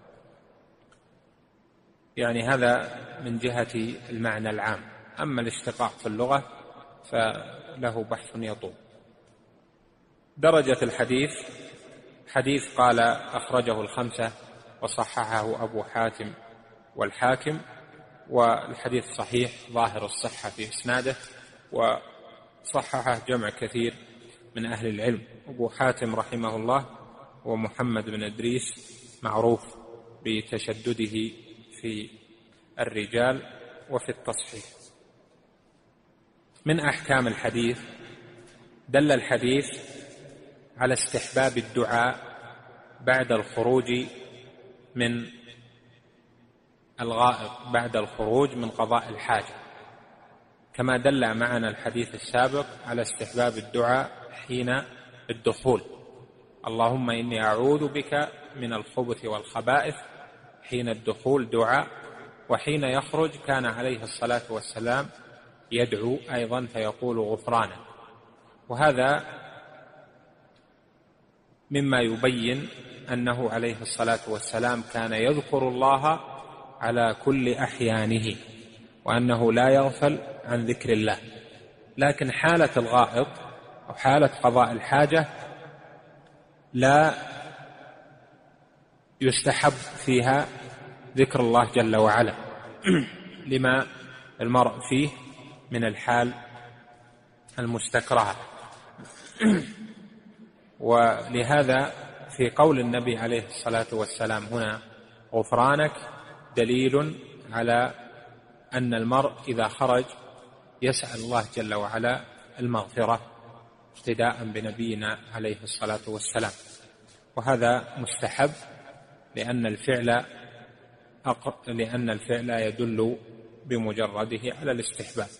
يعني هذا من جهة المعنى العام. أما الاشتقاق في اللغة فله بحث يطول. درجة الحديث حديث قال أخرجه الخمسة وصححه أبو حاتم والحاكم، والحديث صحيح ظاهر الصحة في إسناده، وصححه جمع كثير من أهل العلم. أبو حاتم رحمه الله ومحمد بن إدريس معروف بتشدده في الرجال وفي التصحيح. من أحكام الحديث دل الحديث على استحباب الدعاء بعد الخروج من الغائط، بعد الخروج من قضاء الحاجة، كما دل معنا الحديث السابق على استحباب الدعاء حين الدخول، اللهم إني أعوذ بك من الخبث والخبائث. حين الدخول دعاء، وحين يخرج كان عليه الصلاة والسلام يدعو أيضا فيقول غفرانا. وهذا مما يبين أنه عليه الصلاة والسلام كان يذكر الله على كل أحيانه، وأنه لا يغفل عن ذكر الله. لكن حالة الغائط أو حالة قضاء الحاجة لا يستحب فيها ذكر الله جل وعلا لما المرء فيه من الحال المستكرهة. ولهذا في قول النبي عليه الصلاة والسلام هنا غفرانك دليل على أن المرء إذا خرج يسأل الله جل وعلا المغفرة اقتداء بنبينا عليه الصلاة والسلام. وهذا مستحب لأن الفعل يدل بمجرده على الاستحباب.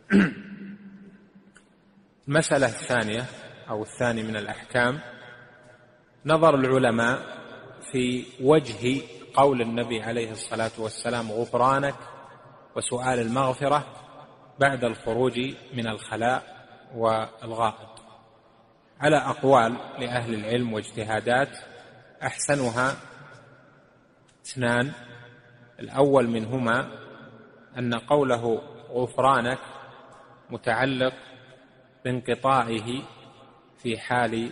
المسألة الثانية أو الثاني من الأحكام نظر العلماء في وجه قول النبي عليه الصلاة والسلام غفرانك وسؤال المغفرة بعد الخروج من الخلاء والغائط، على أقوال لأهل العلم واجتهادات، أحسنها اثنان. الأول منهما أن قوله غفرانك متعلق بانقطاعه في حال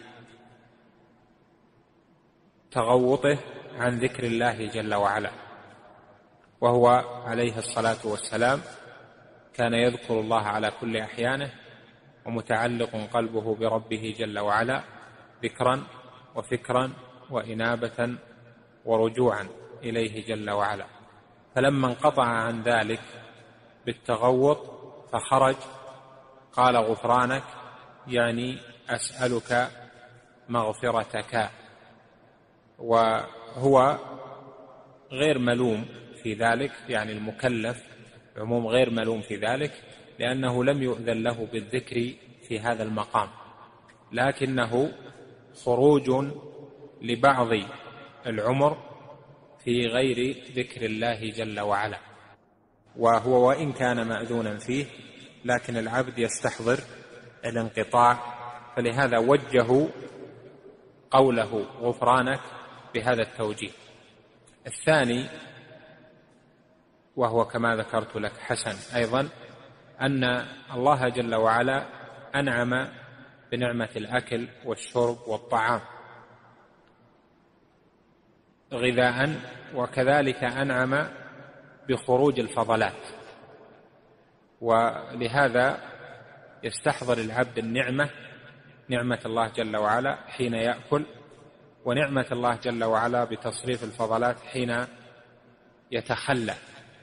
تغوطه عن ذكر الله جل وعلا، وهو عليه الصلاة والسلام كان يذكر الله على كل أحيانه، ومتعلق قلبه بربه جل وعلا ذكرا وفكرا وإنابة ورجوعا إليه جل وعلا. فلما انقطع عن ذلك بالتغوط فخرج قال غفرانك، يعني أسألك مغفرتك، وهو غير ملوم في ذلك، يعني المكلف عموم غير ملوم في ذلك، لأنه لم يؤذن له بالذكر في هذا المقام، لكنه خروج لبعض العمر في غير ذكر الله جل وعلا، وهو وإن كان مأذونا فيه لكن العبد يستحضر الانقطاع، فلهذا وجهوا قوله غفرانك بهذا التوجيه. الثاني وهو كما ذكرت لك حسن أيضا، أن الله جل وعلا أنعم بنعمة الأكل والشرب والطعام غذاء، وكذلك أنعم بخروج الفضلات، ولهذا يستحضر العبد النعمة، نعمة الله جل وعلا حين يأكل، ونعمة الله جل وعلا بتصريف الفضلات حين يتخلى.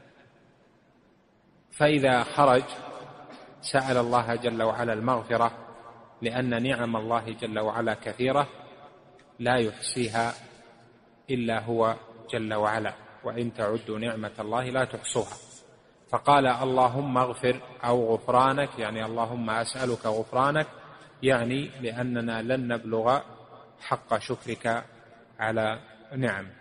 فإذا خرج سأل الله جل وعلا المغفرة، لأن نعم الله جل وعلا كثيرة لا يحصيها إلا هو جل وعلا، وإن تعدوا نعمة الله لا تحصوها. فقال اللهم اغفر أو غفرانك، يعني اللهم أسألك غفرانك، يعني لأننا لن نبلغ حق شكرك على نعم.